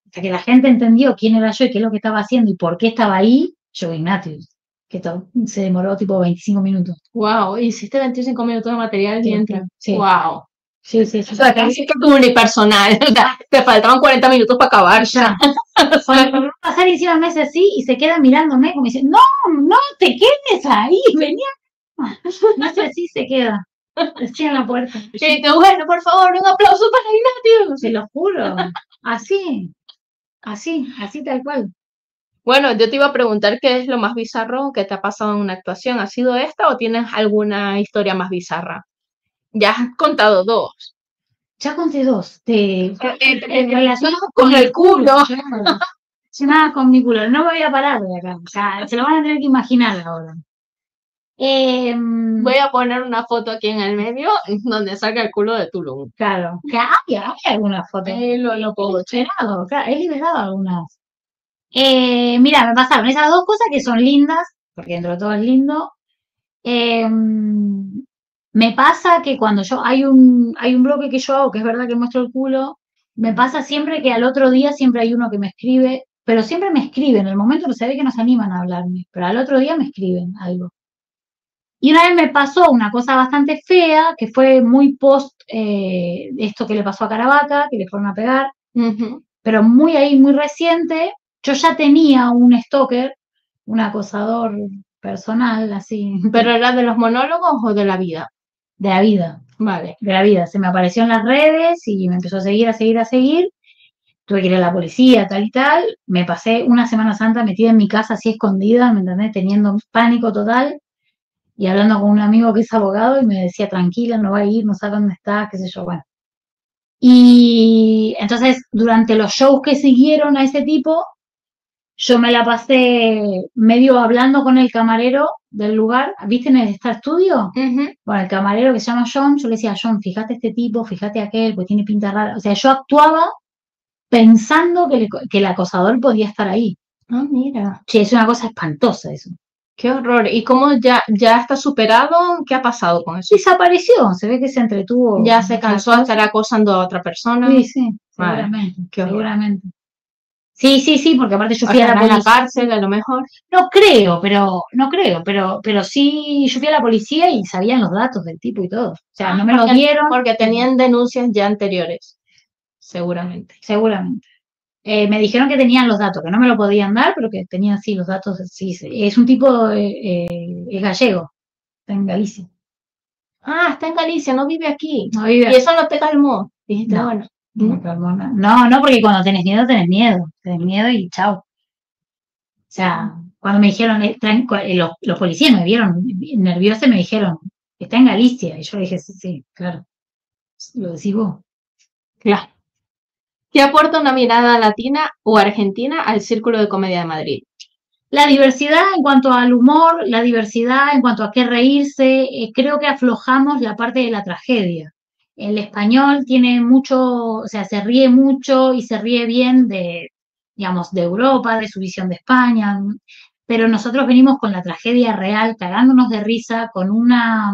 [SPEAKER 2] hasta que la gente entendió quién era yo y qué es lo que estaba haciendo y por qué estaba ahí, yo Ignatius, que to- se demoró tipo veinticinco minutos.
[SPEAKER 1] Wow, hiciste veinticinco minutos de material
[SPEAKER 2] Sí,
[SPEAKER 1] mientras.
[SPEAKER 2] sí.
[SPEAKER 1] Wow.
[SPEAKER 2] Sí, sí, sí.
[SPEAKER 1] O sea, casi que tu unipersonal. O sea, te faltaban cuarenta minutos para acabar.
[SPEAKER 2] Ya. Cuando me pasar encima me hace así y se queda mirándome como dice, no, no te quedes ahí, venía. No hace así, se queda. Estoy en la puerta.
[SPEAKER 1] Y tú, bueno, por favor, un aplauso para Ignatius.
[SPEAKER 2] Se lo juro. Así, así, así tal cual.
[SPEAKER 1] Bueno, yo te iba a preguntar qué es lo más bizarro que te ha pasado en una actuación. ¿Ha sido esta o tienes alguna historia más bizarra? Ya has contado dos.
[SPEAKER 2] Ya conté dos. De,
[SPEAKER 1] En,
[SPEAKER 2] en relación
[SPEAKER 1] con el culo.
[SPEAKER 2] Relacionadas con mi culo. No me voy a parar de acá. O sea, se lo van a tener que imaginar ahora. Eh,
[SPEAKER 1] Voy a poner una foto aquí en el medio donde salga el culo de Tulum.
[SPEAKER 2] Claro, que hay, hay algunas fotos.
[SPEAKER 1] Eh, lo, lo puedo
[SPEAKER 2] He liberado, claro, he liberado algunas. Eh, mira, me pasaron esas dos cosas que son lindas, porque dentro de todo es lindo. Eh, me pasa que cuando yo hay un hay un bloque que yo hago, que es verdad que muestro el culo, me pasa siempre que al otro día siempre hay uno que me escribe, pero siempre me escriben, en el momento no se ve que no se animan a hablarme, pero al otro día me escriben algo. Y una vez me pasó una cosa bastante fea, que fue muy post eh, esto que le pasó a Caravaca, que le fueron a pegar,
[SPEAKER 1] Ujú.
[SPEAKER 2] pero muy ahí, muy reciente. Yo ya tenía un stalker, un acosador personal, así,
[SPEAKER 1] ¿Pero era de los monólogos o de la vida?
[SPEAKER 2] de la vida,
[SPEAKER 1] Vale.
[SPEAKER 2] de la vida. Se me apareció en las redes y me empezó a seguir, a seguir, a seguir. Tuve que ir a la policía, tal y tal. Me pasé una Semana Santa metida en mi casa así escondida, ¿me entendés? Teniendo pánico total y hablando con un amigo que es abogado y me decía, tranquila, no va a ir, no sabe dónde está, qué sé yo, bueno. Y entonces, durante los shows que siguieron a ese tipo, yo me la pasé medio hablando con el camarero del lugar. ¿Viste en el Star Studio?
[SPEAKER 1] Ujú.
[SPEAKER 2] Bueno, el camarero que se llama John, yo le decía, John, fíjate este tipo, fíjate aquel, pues tiene pinta rara. O sea, yo actuaba pensando que el, que el acosador podía estar ahí.
[SPEAKER 1] Ah, mira.
[SPEAKER 2] Che, es una cosa espantosa eso.
[SPEAKER 1] Qué horror. ¿Y cómo ya, ya está superado? ¿Qué ha pasado con eso?
[SPEAKER 2] Desapareció, se ve que se entretuvo.
[SPEAKER 1] ¿Ya se cansó de estar acosando a otra persona?
[SPEAKER 2] Sí, sí,
[SPEAKER 1] Vale.
[SPEAKER 2] seguramente,
[SPEAKER 1] Qué horror.
[SPEAKER 2] seguramente. Sí, sí, sí, porque aparte yo
[SPEAKER 1] O
[SPEAKER 2] fui a
[SPEAKER 1] sea,
[SPEAKER 2] la
[SPEAKER 1] en la
[SPEAKER 2] policía.
[SPEAKER 1] cárcel a lo mejor.
[SPEAKER 2] No creo, pero, no creo, pero, pero sí, yo fui a la policía y sabían los datos del tipo y todo. O sea,
[SPEAKER 1] Ah,
[SPEAKER 2] no me los
[SPEAKER 1] porque,
[SPEAKER 2] dieron.
[SPEAKER 1] porque tenían denuncias ya anteriores. Seguramente.
[SPEAKER 2] Seguramente. Eh, me dijeron que tenían los datos, que no me lo podían dar, pero que tenían sí los datos. Sí, sí. Es un tipo, eh, eh, es gallego, está en Galicia.
[SPEAKER 1] Ah, está en Galicia, no vive aquí.
[SPEAKER 2] No vive
[SPEAKER 1] Y eso no te calmó. Dijiste,
[SPEAKER 2] No.
[SPEAKER 1] bueno.
[SPEAKER 2] No,
[SPEAKER 1] ¿Mm?
[SPEAKER 2] me calmó nada. No, no, porque cuando tenés miedo, tenés miedo. Tenés miedo y chao. O sea, cuando me dijeron, eh, tran- cu- eh, los, los policías me vieron nerviosa y me dijeron, está en Galicia. Y yo le dije, sí, sí, claro. Lo decís vos.
[SPEAKER 1] Claro. ¿Qué aporta una mirada latina o argentina al Círculo de Comedia de Madrid?
[SPEAKER 2] La diversidad en cuanto al humor, la diversidad en cuanto a qué reírse, eh, creo que aflojamos la parte de la tragedia. El español tiene mucho, o sea, se ríe mucho y se ríe bien de, digamos, de Europa, de su visión de España, pero nosotros venimos con la tragedia real, cagándonos de risa, con una,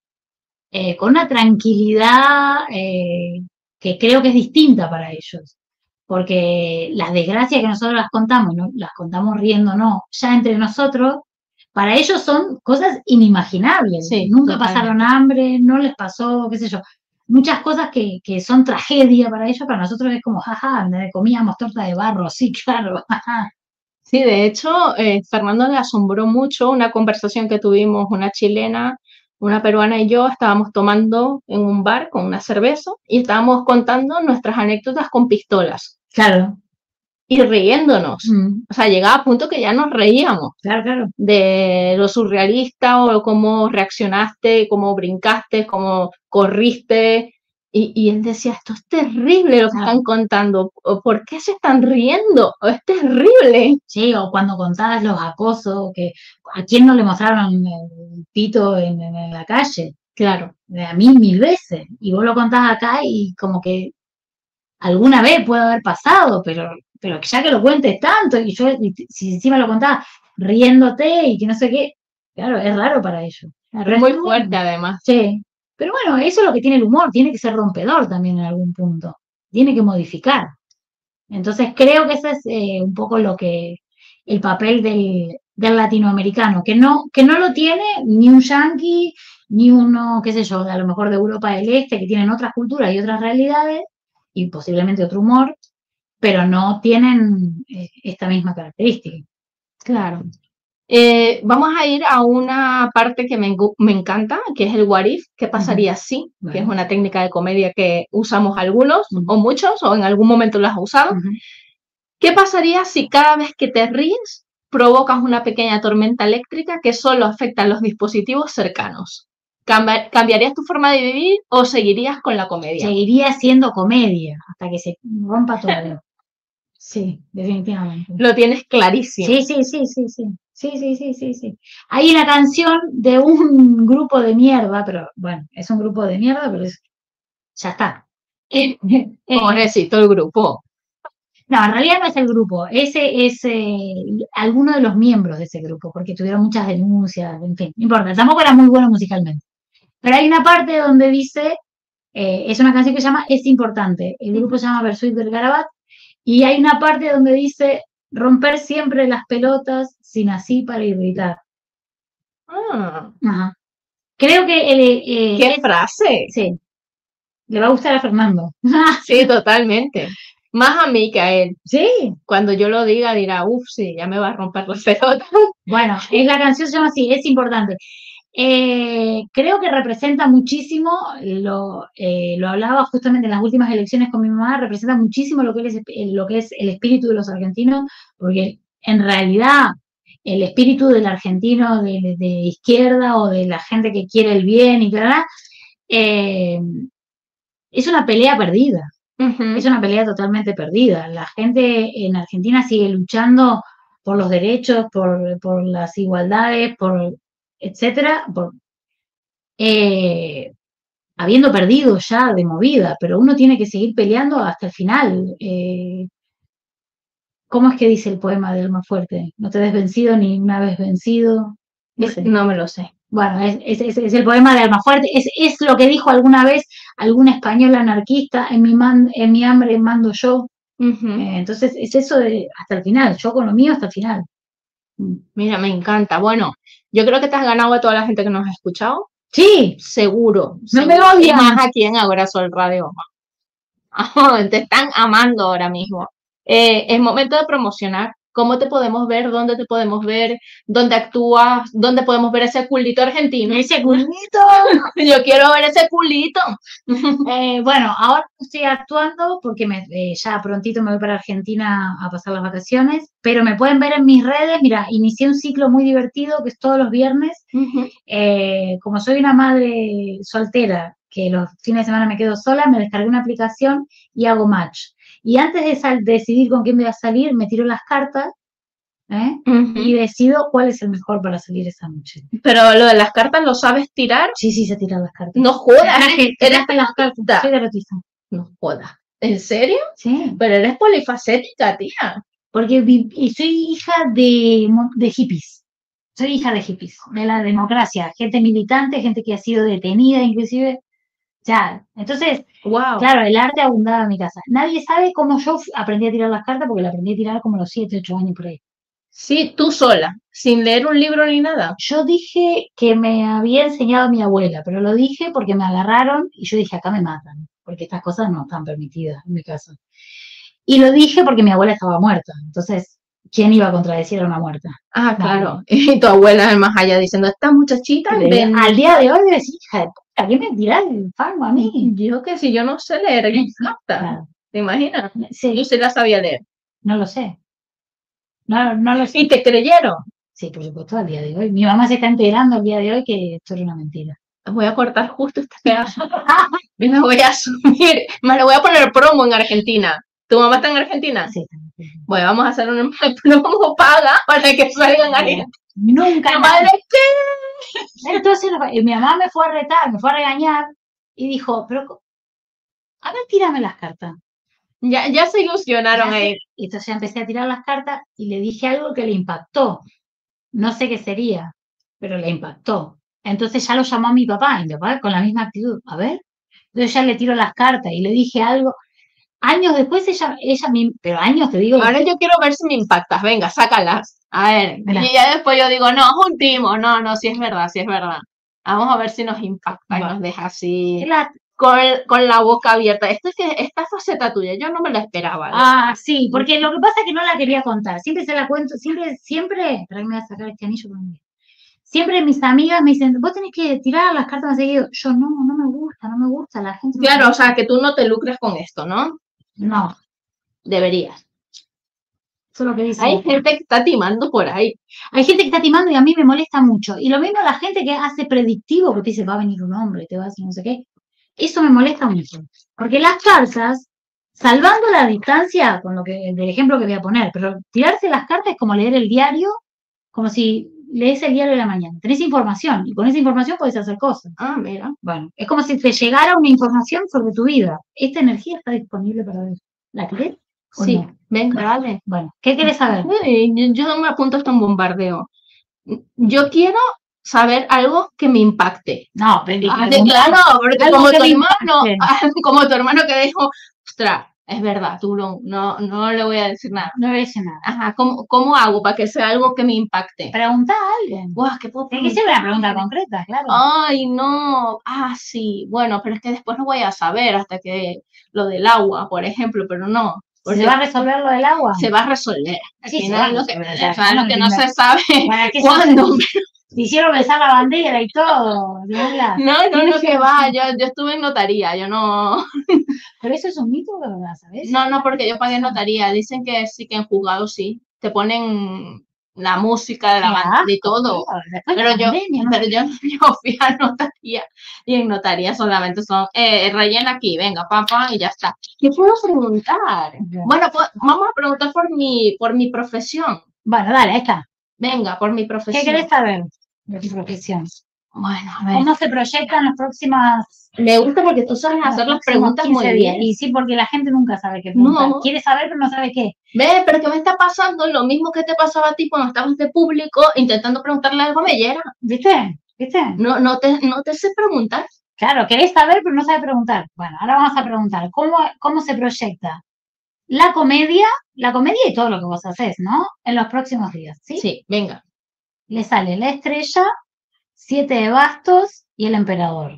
[SPEAKER 2] eh, con una tranquilidad eh, que creo que es distinta para ellos porque las desgracias que nosotros las contamos, ¿no? Las contamos riendo, no, ya entre nosotros, para ellos son cosas inimaginables.
[SPEAKER 1] Sí,
[SPEAKER 2] Nunca
[SPEAKER 1] totalmente.
[SPEAKER 2] pasaron hambre, no les pasó, qué sé yo. Muchas cosas que, que son tragedia para ellos, para nosotros es como, jaja, comíamos torta de barro, sí, claro, jaja.
[SPEAKER 1] Sí, de hecho, eh, Fernando le asombró mucho una conversación que tuvimos una chilena, una peruana y yo, estábamos tomando en un bar con una cerveza y estábamos contando nuestras anécdotas con pistolas
[SPEAKER 2] Claro.
[SPEAKER 1] y riéndonos.
[SPEAKER 2] Mm,
[SPEAKER 1] O sea, llegaba a punto que ya nos reíamos
[SPEAKER 2] claro, claro.
[SPEAKER 1] de lo surrealista o cómo reaccionaste, cómo brincaste, cómo corriste. Y, y él decía, esto es terrible lo que
[SPEAKER 2] Ah.
[SPEAKER 1] están contando. ¿O ¿Por qué se están riendo? Es terrible.
[SPEAKER 2] Sí, o cuando contabas los acosos, que a quién no le mostraron el pito en, en- en la calle.
[SPEAKER 1] Claro.
[SPEAKER 2] A mí mil veces. Y vos lo contás acá y como que alguna vez puede haber pasado, pero, pero ya que lo cuentes tanto, y yo, y si encima lo contás riéndote y que no sé qué, claro, es raro para ellos.
[SPEAKER 1] Pero es muy fuerte además.
[SPEAKER 2] Sí. Pero bueno, eso es lo que tiene el humor, tiene que ser rompedor también en algún punto. Tiene que modificar. Entonces creo que ese es eh, un poco lo que, el papel del, del latinoamericano, que no, que no lo tiene ni un yanqui, ni uno, qué sé yo, a lo mejor de Europa del Este, que tienen otras culturas y otras realidades, y posiblemente otro humor, pero no tienen eh, esta misma característica.
[SPEAKER 1] Claro. Eh, vamos a ir a una parte que me, me encanta, que es el what if, ¿qué pasaría uh-huh. si? Bueno. Que es una técnica de comedia que usamos algunos uh-huh. o muchos, o en algún momento lo has usado. Uh-huh. ¿Qué pasaría si cada vez que te ríes provocas una pequeña tormenta eléctrica que solo afecta a los dispositivos cercanos? ¿Cambiarías tu forma de vivir o seguirías con la comedia?
[SPEAKER 2] Seguiría siendo comedia hasta que se rompa todo. Sí, definitivamente.
[SPEAKER 1] Lo tienes clarísimo.
[SPEAKER 2] Sí, sí, sí, sí, sí. Sí, sí, sí, sí, sí. Hay una canción de un grupo de mierda, pero bueno, es un grupo de mierda, pero es, ya está.
[SPEAKER 1] Pobrecito el grupo.
[SPEAKER 2] No, en realidad no es el grupo, ese es eh, alguno de los miembros de ese grupo, porque tuvieron muchas denuncias, en fin, no importa, tampoco era muy bueno musicalmente. Pero hay una parte donde dice, eh, es una canción que se llama Es Importante, el grupo se llama Versuit del Garabat, y hay una parte donde dice, romper siempre las pelotas sin así para irritar.
[SPEAKER 1] Ah.
[SPEAKER 2] Ajá. Creo que... Eh, eh,
[SPEAKER 1] ¿Qué
[SPEAKER 2] es,
[SPEAKER 1] frase?
[SPEAKER 2] Sí. Le va a gustar a Fernando.
[SPEAKER 1] Sí, totalmente. Más a mí que a él.
[SPEAKER 2] Sí.
[SPEAKER 1] Cuando yo lo diga dirá, uff, sí, ya me va a romper las pelotas.
[SPEAKER 2] Bueno, es la canción se llama así, Es Importante. Eh, creo que representa muchísimo, lo, eh, lo hablaba justamente en las últimas elecciones con mi mamá, representa muchísimo lo que, es, lo que es el espíritu de los argentinos, porque en realidad el espíritu del argentino de, de izquierda o de la gente que quiere el bien y tal, eh, es una pelea perdida, uh-huh. es una pelea totalmente perdida. La gente en Argentina sigue luchando por los derechos, por, por las igualdades, por etcétera, por, eh, habiendo perdido ya de movida, pero uno tiene que seguir peleando hasta el final. Eh, ¿Cómo es que dice el poema del más fuerte? No te des vencido ni una vez vencido.
[SPEAKER 1] Ese. No me lo sé.
[SPEAKER 2] Bueno, es, es, es, es el poema del más fuerte, es, es lo que dijo alguna vez algún español anarquista, en mi, man, en mi hambre mando yo. Uh-huh. Eh, entonces es eso de hasta el final, yo con lo mío hasta el final.
[SPEAKER 1] Mira, me encanta. Bueno, yo creo que te has ganado a toda la gente que nos ha escuchado.
[SPEAKER 2] Sí.
[SPEAKER 1] Seguro.
[SPEAKER 2] No
[SPEAKER 1] seguro.
[SPEAKER 2] me odian.
[SPEAKER 1] Más aquí en Ahora Sol Radio. Te están amando ahora mismo. Eh, es momento de promocionar. ¿Cómo te podemos ver? ¿Dónde te podemos ver? ¿Dónde actúas? ¿Dónde podemos ver ese culito argentino?
[SPEAKER 2] ¡Ese culito!
[SPEAKER 1] Yo quiero ver ese culito.
[SPEAKER 2] Eh, bueno, ahora estoy actuando porque me, eh, ya prontito me voy para Argentina a pasar las vacaciones, pero me pueden ver en mis redes. Mira, inicié un ciclo muy divertido que es todos los viernes. Uh-huh. Eh, como soy una madre soltera, que los fines de semana me quedo sola, me descargué una aplicación y hago match. Y antes de, sal, de decidir con quién voy a salir, me tiro las cartas ¿eh? Uh-huh. y decido cuál es el mejor para salir esa noche.
[SPEAKER 1] Pero lo de las cartas, ¿lo sabes tirar?
[SPEAKER 2] Sí, sí, se tiran las cartas.
[SPEAKER 1] No jodas.
[SPEAKER 2] ¿Eres, ¿Eres de las cartas? Soy derrotista.
[SPEAKER 1] No jodas. ¿En serio?
[SPEAKER 2] Sí.
[SPEAKER 1] Pero eres polifacética, tía.
[SPEAKER 2] Porque soy hija de, de hippies. Soy hija de hippies, de la democracia. Gente militante, gente que ha sido detenida, inclusive. Ya, entonces,
[SPEAKER 1] wow.
[SPEAKER 2] Claro, el arte abundaba en mi casa. Nadie sabe cómo yo aprendí a tirar las cartas, porque la aprendí a tirar como a los siete, ocho años por ahí.
[SPEAKER 1] Sí, tú sola, sin leer un libro ni nada.
[SPEAKER 2] Yo dije que me había enseñado mi abuela, pero lo dije porque me agarraron y yo dije, acá me matan, porque estas cosas no están permitidas en mi casa. Y lo dije porque mi abuela estaba muerta, entonces, ¿quién iba a contradecir a una muerta?
[SPEAKER 1] Ah, claro. No. Y tu abuela además allá diciendo, esta muchachita...
[SPEAKER 2] Ven... Al día de hoy debe decir, hija de puta, ¿qué me dirá el fango a mí?
[SPEAKER 1] Yo que si yo no sé leer cartas, claro. ¿Te imaginas?
[SPEAKER 2] Sí.
[SPEAKER 1] Yo sí la sabía leer.
[SPEAKER 2] No lo sé. No, no lo sé.
[SPEAKER 1] ¿Y te creyeron?
[SPEAKER 2] Sí, por supuesto, al día de hoy. Mi mamá se está enterando al día de hoy que esto era una mentira.
[SPEAKER 1] Voy a cortar justo este pedazo. Y me voy a asumir. Me lo voy a poner promo en Argentina. ¿Tu mamá está en Argentina?
[SPEAKER 2] Sí.
[SPEAKER 1] Bueno, vamos a hacer un promo paga para que salga en Argentina.
[SPEAKER 2] Nunca.
[SPEAKER 1] ¿Madre qué?
[SPEAKER 2] Entonces mi mamá me fue a retar, me fue a regañar y dijo, pero a ver, tírame las cartas.
[SPEAKER 1] Ya, ya se ilusionaron
[SPEAKER 2] ya
[SPEAKER 1] ahí.
[SPEAKER 2] Se, y entonces ya empecé a tirar las cartas y le dije algo que le impactó. No sé qué sería, pero le impactó. Entonces ya lo llamó a mi papá, y mi papá con la misma actitud. A ver, entonces ya le tiro las cartas y le dije algo. Años después ella, ella me, pero años te digo.
[SPEAKER 1] Ahora yo quiero ver si me impactas. Venga, sácalas. A ver.
[SPEAKER 2] Mirá.
[SPEAKER 1] Y ya después yo digo, no, es un timo. No, no, sí es verdad, sí es verdad. Vamos a ver si nos impacta y
[SPEAKER 2] Bueno.
[SPEAKER 1] nos deja así
[SPEAKER 2] La-
[SPEAKER 1] con, con la boca abierta. Esto es que esta faceta tuya, yo no me la esperaba. ¿no?
[SPEAKER 2] Ah, sí, porque lo que pasa es que no la quería contar. Siempre se la cuento, siempre, siempre, espera que me voy a sacar este anillo por mí. Siempre mis amigas me dicen, vos tenés que tirar las cartas más seguido. Yo no, no me gusta, no me gusta, la gente no
[SPEAKER 1] Claro,
[SPEAKER 2] me
[SPEAKER 1] o sea, que tú no te lucres con esto, ¿no?
[SPEAKER 2] No,
[SPEAKER 1] Deberías.
[SPEAKER 2] eso es lo que dice.
[SPEAKER 1] Hay gente que está timando por ahí.
[SPEAKER 2] Hay gente que está timando y a mí me molesta mucho. Y lo mismo la gente que hace predictivo, que te dice, va a venir un hombre, te va a decir no sé qué. Eso me molesta mucho. Porque las cartas, salvando la distancia con lo que, del ejemplo que voy a poner, pero tirarse las cartas es como leer el diario, como si lees el diario de la mañana. Tenés información y con esa información podés hacer cosas.
[SPEAKER 1] Ah, mira.
[SPEAKER 2] Bueno, es como si te llegara una información sobre tu vida. Esta energía está disponible para ver. ¿La querés? ¿O
[SPEAKER 1] Sí,
[SPEAKER 2] no?
[SPEAKER 1] venga, dale.
[SPEAKER 2] Bueno, ¿qué querés saber?
[SPEAKER 1] Uy, Yo, yo no me apunto hasta un bombardeo. Yo quiero saber algo que me impacte.
[SPEAKER 2] No, pero
[SPEAKER 1] Ah, de- claro, porque
[SPEAKER 2] algo
[SPEAKER 1] como
[SPEAKER 2] que
[SPEAKER 1] tu
[SPEAKER 2] me
[SPEAKER 1] hermano,
[SPEAKER 2] impacte.
[SPEAKER 1] como tu hermano que dijo, ostras, es verdad, tú no, no, no le voy a decir nada.
[SPEAKER 2] No voy a decir nada.
[SPEAKER 1] Ajá, ¿cómo, cómo hago para que sea algo que me impacte?
[SPEAKER 2] Pregunta a alguien.
[SPEAKER 1] Guau, ¿qué puedo
[SPEAKER 2] Tiene que ser una pregunta concreta, claro.
[SPEAKER 1] Ay, no. Ah, sí. Bueno, pero es que después no voy a saber hasta que lo del agua, por ejemplo, pero no.
[SPEAKER 2] ¿Se va a resolver lo del agua?
[SPEAKER 1] Se va a resolver. Al
[SPEAKER 2] Sí, se
[SPEAKER 1] final,
[SPEAKER 2] va a
[SPEAKER 1] lo que,
[SPEAKER 2] resolver, o sea,
[SPEAKER 1] o sea,
[SPEAKER 2] no
[SPEAKER 1] lo que
[SPEAKER 2] entiendo.
[SPEAKER 1] no se sabe
[SPEAKER 2] ¿Para qué se
[SPEAKER 1] cuándo.
[SPEAKER 2] Te hicieron besar la bandera y todo. ¿verdad?
[SPEAKER 1] No, no,
[SPEAKER 2] Tienes
[SPEAKER 1] no, que va. Yo, yo estuve en notaría, yo no.
[SPEAKER 2] Pero eso es un mito, de verdad, ¿sabes?
[SPEAKER 1] No, no, porque yo pagué notaría. Dicen que sí, que en juzgado sí. Te ponen la música de la
[SPEAKER 2] Qué
[SPEAKER 1] banda, de
[SPEAKER 2] asco,
[SPEAKER 1] todo.
[SPEAKER 2] tío. Después
[SPEAKER 1] Pero
[SPEAKER 2] la
[SPEAKER 1] yo,
[SPEAKER 2] pandemia, ¿no?
[SPEAKER 1] pero yo, yo fui a notaría y en notaría solamente son eh, rellena aquí, venga, papá, y ya está. ¿Qué puedo preguntar?
[SPEAKER 2] Ya.
[SPEAKER 1] Bueno, pues vamos a preguntar por mi, por mi profesión.
[SPEAKER 2] Bueno, dale, ahí está.
[SPEAKER 1] Venga, por mi
[SPEAKER 2] ¿Qué
[SPEAKER 1] profesión.
[SPEAKER 2] querés saber de tu profesión?
[SPEAKER 1] Bueno, a ver.
[SPEAKER 2] ¿Cómo se proyectan las próximas
[SPEAKER 1] Me gusta porque tú sabes hacer las preguntas muy
[SPEAKER 2] días?
[SPEAKER 1] bien.
[SPEAKER 2] Y sí, porque la gente nunca sabe qué preguntar.
[SPEAKER 1] No.
[SPEAKER 2] Quiere saber, pero no sabe qué.
[SPEAKER 1] Ve, pero ¿qué me está pasando? Lo mismo que te pasaba a ti cuando estabas de público intentando preguntarle algo a Mellera.
[SPEAKER 2] ¿Viste? ¿Viste?
[SPEAKER 1] No, no te, no te sé preguntar.
[SPEAKER 2] Claro, querés saber, pero no sabes preguntar. Bueno, ahora vamos a preguntar, ¿cómo, cómo se proyecta la comedia, la comedia y todo lo que vos haces, ¿no? En los próximos días, ¿sí?
[SPEAKER 1] Sí, venga.
[SPEAKER 2] Le sale la estrella, siete de bastos y el emperador.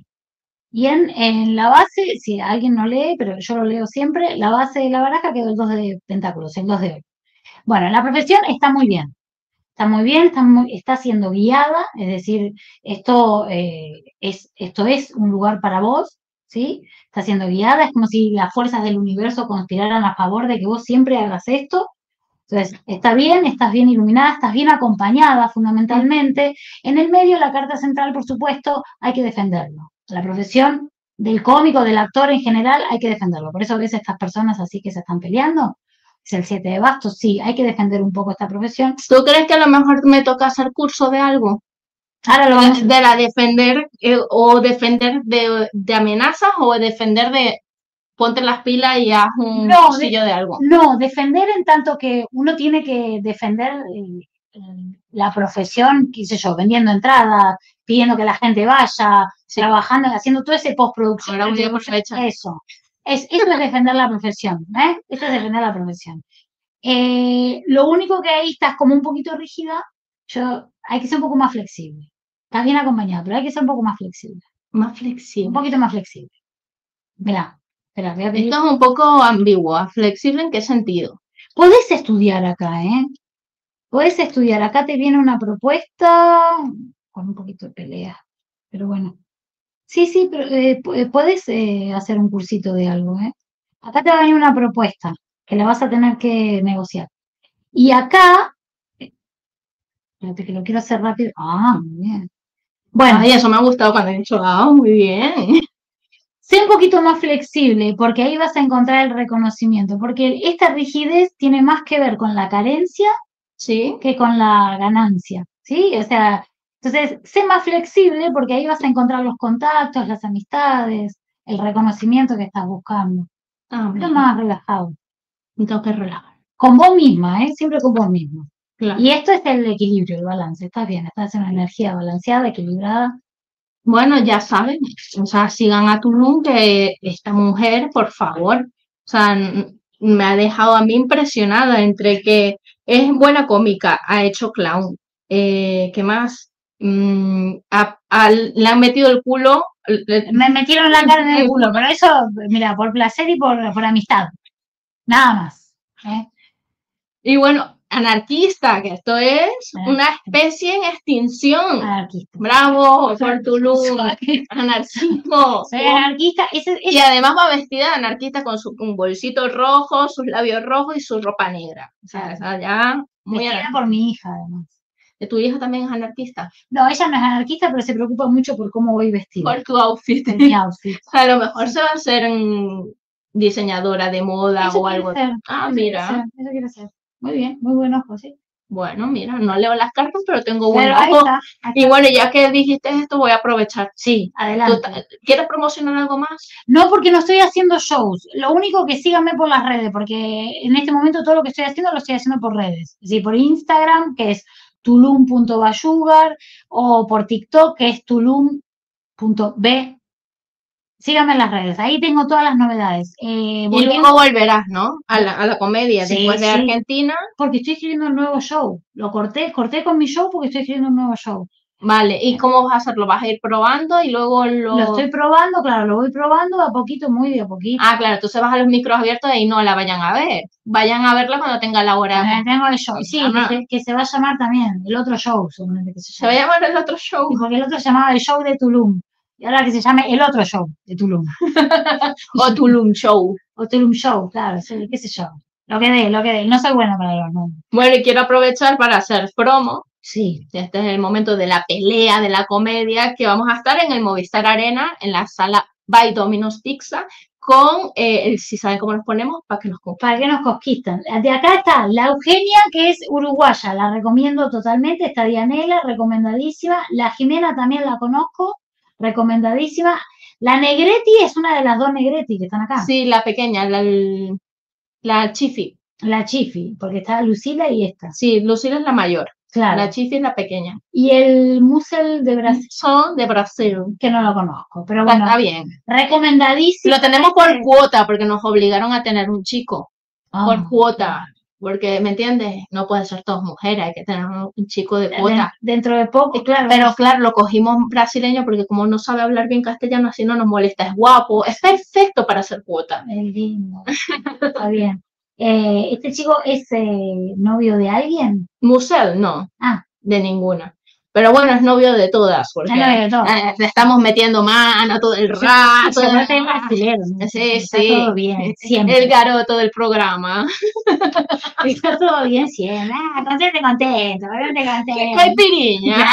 [SPEAKER 2] Y en, en la base, si alguien no lee, pero yo lo leo siempre, la base de la baraja quedó el dos de pentáculos, el dos de oro. Bueno, la profesión está muy bien. Está muy bien, está, muy, está siendo guiada, es decir, esto, eh, es, esto es un lugar para vos, ¿sí? Está siendo guiada, es como si las fuerzas del universo conspiraran a favor de que vos siempre hagas esto. Entonces, está bien, estás bien iluminada, estás bien acompañada fundamentalmente. En el medio, la carta central, por supuesto, hay que defenderlo. La profesión del cómico, del actor en general, hay que defenderlo. Por eso ves estas personas así que se están peleando. Es el siete de bastos, sí, hay que defender un poco esta profesión.
[SPEAKER 1] ¿Tú crees que a lo mejor me toca hacer curso de algo?
[SPEAKER 2] Ahora lo vamos
[SPEAKER 1] de, de la defender eh, o defender de, de amenazas o defender de ponte las pilas y haz un
[SPEAKER 2] no,
[SPEAKER 1] cursillo de,
[SPEAKER 2] de,
[SPEAKER 1] de algo.
[SPEAKER 2] No, defender en tanto que uno tiene que defender eh, la profesión, qué sé yo, vendiendo entradas, pidiendo que la gente vaya, sí. trabajando, haciendo todo ese postproducción.
[SPEAKER 1] Ahora un día por fecha.
[SPEAKER 2] Eso. Es, eso es defender la profesión, ¿eh? Eso es defender la profesión. Eh, lo único que ahí estás como un poquito rígida, yo, hay que ser un poco más flexible. Estás bien acompañada, pero hay que ser un poco más flexible.
[SPEAKER 1] Más flexible.
[SPEAKER 2] Un poquito más flexible. Mirá, espera, voy a pedir...
[SPEAKER 1] Esto es un poco ambiguo. ¿Flexible en qué sentido?
[SPEAKER 2] Podés estudiar acá, ¿eh? Podés estudiar. Acá te viene una propuesta con un poquito de pelea, pero bueno. Sí, sí, pero eh, podés eh, hacer un cursito de algo, ¿eh? Acá te va a venir una propuesta que la vas a tener que negociar. Y acá, espérate que lo quiero hacer rápido. Ah, muy bien. Bueno.
[SPEAKER 1] Ay, eso me ha gustado cuando he dicho, ah, muy bien.
[SPEAKER 2] Sé un poquito más flexible, porque ahí vas a encontrar el reconocimiento, porque esta rigidez tiene más que ver con la carencia,
[SPEAKER 1] ¿sí?,
[SPEAKER 2] que con la ganancia, ¿sí? O sea, entonces, sé más flexible, porque ahí vas a encontrar los contactos, las amistades, el reconocimiento que estás buscando.
[SPEAKER 1] Ah,
[SPEAKER 2] Pero más relajado.
[SPEAKER 1] Me tengo que relajar.
[SPEAKER 2] Con vos misma, ¿eh? Siempre con vos misma.
[SPEAKER 1] Claro.
[SPEAKER 2] Y esto es el equilibrio, el balance. Estás bien, estás en una energía balanceada, equilibrada.
[SPEAKER 1] Bueno, ya saben, o sea, sigan a Tulum, que esta mujer, por favor, O sea, me ha dejado a mí impresionada entre que es buena cómica, ha hecho clown. Eh, ¿qué más? Mm, a, a, le han metido el culo.
[SPEAKER 2] Me metieron la cara en el culo, pero eso, mira, por placer y por, por amistad. Nada más. ¿eh?
[SPEAKER 1] Y bueno, anarquista, que esto es una especie en extinción.
[SPEAKER 2] Anarquista.
[SPEAKER 1] Bravo, por Tulum. Anarquismo.
[SPEAKER 2] Soy anarquista. Ese, ese...
[SPEAKER 1] Y además va vestida de anarquista con su un bolsito rojo, sus labios rojos y su ropa negra. O sea, esa ya muy
[SPEAKER 2] vestida por mi hija, además.
[SPEAKER 1] ¿Tu hija también es anarquista?
[SPEAKER 2] No, ella no es anarquista, pero se preocupa mucho por cómo voy vestida.
[SPEAKER 1] Por tu outfit.
[SPEAKER 2] Por mi outfit.
[SPEAKER 1] A lo mejor se va a hacer diseñadora de moda
[SPEAKER 2] eso
[SPEAKER 1] o algo.
[SPEAKER 2] Hacer,
[SPEAKER 1] ah,
[SPEAKER 2] eso
[SPEAKER 1] mira.
[SPEAKER 2] Hacer, eso quiero hacer. Muy bien, muy buen ojo, sí.
[SPEAKER 1] Bueno, mira, no leo las cartas, pero tengo buen
[SPEAKER 2] pero
[SPEAKER 1] ojo.
[SPEAKER 2] Ahí está, ahí está.
[SPEAKER 1] Y bueno, ya que dijiste esto, voy a aprovechar.
[SPEAKER 2] Sí, adelante.
[SPEAKER 1] ¿Quieres promocionar algo más?
[SPEAKER 2] No, porque no estoy haciendo shows. Lo único que síganme por las redes, porque en este momento todo lo que estoy haciendo lo estoy haciendo por redes. Es decir, por Instagram, que es tulum punto bayugar, o por TikTok, que es tulum punto b. Síganme en las redes, ahí tengo todas las novedades. Eh,
[SPEAKER 1] y luego volverás, ¿no? A la, a la comedia, sí, después de sí. Argentina.
[SPEAKER 2] Porque estoy escribiendo un nuevo show. Lo corté, corté con mi show porque estoy escribiendo un nuevo show.
[SPEAKER 1] Vale, ¿y cómo vas a hacerlo? ¿Vas a ir probando y luego lo...?
[SPEAKER 2] Lo estoy probando, claro, lo voy probando a poquito, muy de a poquito.
[SPEAKER 1] Ah, claro, entonces vas a los micros abiertos y no la vayan a ver. Vayan a verla cuando tenga la hora.
[SPEAKER 2] Eh, tengo el show, sí, que se, que se va a llamar también, el otro show, seguramente que se
[SPEAKER 1] llama. ¿Se va a llamar el otro show?
[SPEAKER 2] Sí, porque el otro se llamaba el show de Tulum. Y ahora que se llame el otro show de Tulum.
[SPEAKER 1] o Tulum Show.
[SPEAKER 2] O Tulum Show, claro, sí, qué sé yo. Lo que dé, lo que dé. No soy buena para los nombres.
[SPEAKER 1] Bueno, y quiero aprovechar para hacer promo.
[SPEAKER 2] Sí.
[SPEAKER 1] Este es el momento de la pelea, de la comedia, que vamos a estar en el Movistar Arena, en la sala by Domino's Pizza, con, eh, si saben cómo nos ponemos, para que nos conquistan.
[SPEAKER 2] Para que nos conquistan. De acá está la Eugenia, que es uruguaya, la recomiendo totalmente. Está Dianela, recomendadísima. La Jimena también la conozco, recomendadísima. La Negretti es una de las dos Negretti que están acá.
[SPEAKER 1] Sí, la pequeña, la, la Chifi.
[SPEAKER 2] La Chifi, porque está Lucila y esta.
[SPEAKER 1] Sí, Lucila es la mayor.
[SPEAKER 2] Claro.
[SPEAKER 1] La Chifi es la pequeña.
[SPEAKER 2] Y el Musel de Brasil.
[SPEAKER 1] Son de Brasil.
[SPEAKER 2] Que no lo conozco, pero bueno.
[SPEAKER 1] Está bien.
[SPEAKER 2] Recomendadísimo.
[SPEAKER 1] Lo tenemos por cuota, porque nos obligaron a tener un chico. Oh, por cuota. Porque, ¿me entiendes? No puede ser todas mujeres, hay que tener un chico de cuota.
[SPEAKER 2] Dentro de poco, claro.
[SPEAKER 1] Pero claro, lo cogimos brasileño porque como no sabe hablar bien castellano, así no nos molesta. Es guapo, es perfecto para hacer cuota.
[SPEAKER 2] Es lindo. Está bien. Eh, ¿Este chico es eh, novio de alguien?
[SPEAKER 1] Musel, no.
[SPEAKER 2] Ah.
[SPEAKER 1] De ninguna. Pero bueno, es novio de todas, porque
[SPEAKER 2] de todas.
[SPEAKER 1] Eh, le estamos metiendo mano todo el rato.
[SPEAKER 2] Sí, sí, brasileño, ¿no?
[SPEAKER 1] Sí,
[SPEAKER 2] está
[SPEAKER 1] sí.
[SPEAKER 2] todo bien, siempre.
[SPEAKER 1] El garoto del programa.
[SPEAKER 2] Está todo bien siempre. Ah, contento, contento, contento, contento.
[SPEAKER 1] Caipiriña.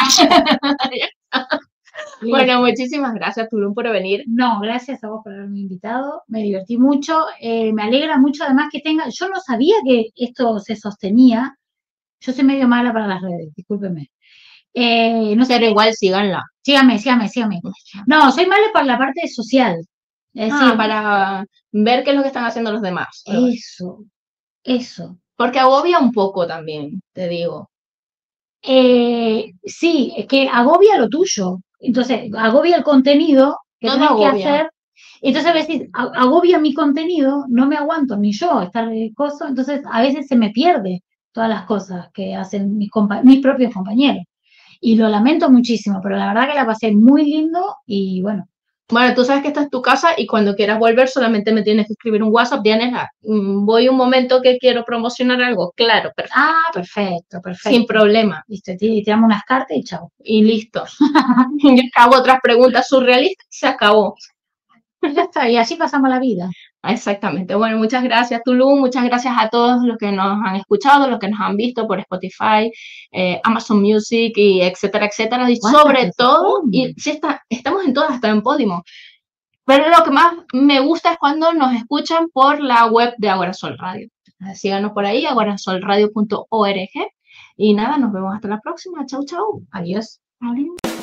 [SPEAKER 1] Bueno, muchísimas gracias, Tulum, por venir.
[SPEAKER 2] No, gracias a vos por haberme invitado. Me divertí mucho. Eh, me alegra mucho, además, que tenga. Yo no sabía que esto se sostenía. Yo soy medio mala para las redes, discúlpeme. Eh, no sé,
[SPEAKER 1] pero igual síganla.
[SPEAKER 2] Síganme, síganme, síganme. No, soy mala para la parte social.
[SPEAKER 1] Es decir, ah, para ver qué es lo que están haciendo los demás.
[SPEAKER 2] Eso, eso.
[SPEAKER 1] Porque agobia un poco también, te digo.
[SPEAKER 2] Eh, sí, es que agobia lo tuyo. Entonces, agobia el contenido que
[SPEAKER 1] no
[SPEAKER 2] tienes que
[SPEAKER 1] agobia.
[SPEAKER 2] hacer. Entonces, a veces agobia mi contenido, no me aguanto ni yo estar de coso. Entonces, a veces se me pierde todas las cosas que hacen mis, mis propios compañeros. Y lo lamento muchísimo, pero la verdad que la pasé muy lindo y bueno.
[SPEAKER 1] Bueno, tú sabes que esta es tu casa y cuando quieras volver solamente me tienes que escribir un WhatsApp. Diana, voy un momento que quiero promocionar algo. Claro, perfecto.
[SPEAKER 2] Ah, perfecto, perfecto.
[SPEAKER 1] Sin problema.
[SPEAKER 2] Listo, te, te damos unas cartas y chao.
[SPEAKER 1] Y listo. Yo hago otras preguntas surrealistas y se acabó.
[SPEAKER 2] Ya está, y así pasamos la vida.
[SPEAKER 1] Exactamente. Bueno, muchas gracias, Tulum. Muchas gracias a todos los que nos han escuchado, los que nos han visto por Spotify, eh, Amazon Music, y etcétera, etcétera. Y sobre todo, y sí está, estamos en todas, hasta en Podimo. Pero lo que más me gusta es cuando nos escuchan por la web de Agorasol Radio. Síganos por ahí, agorasolradio punto org. Y nada, nos vemos hasta la próxima. Chau, chau.
[SPEAKER 2] Adiós.
[SPEAKER 1] Adiós.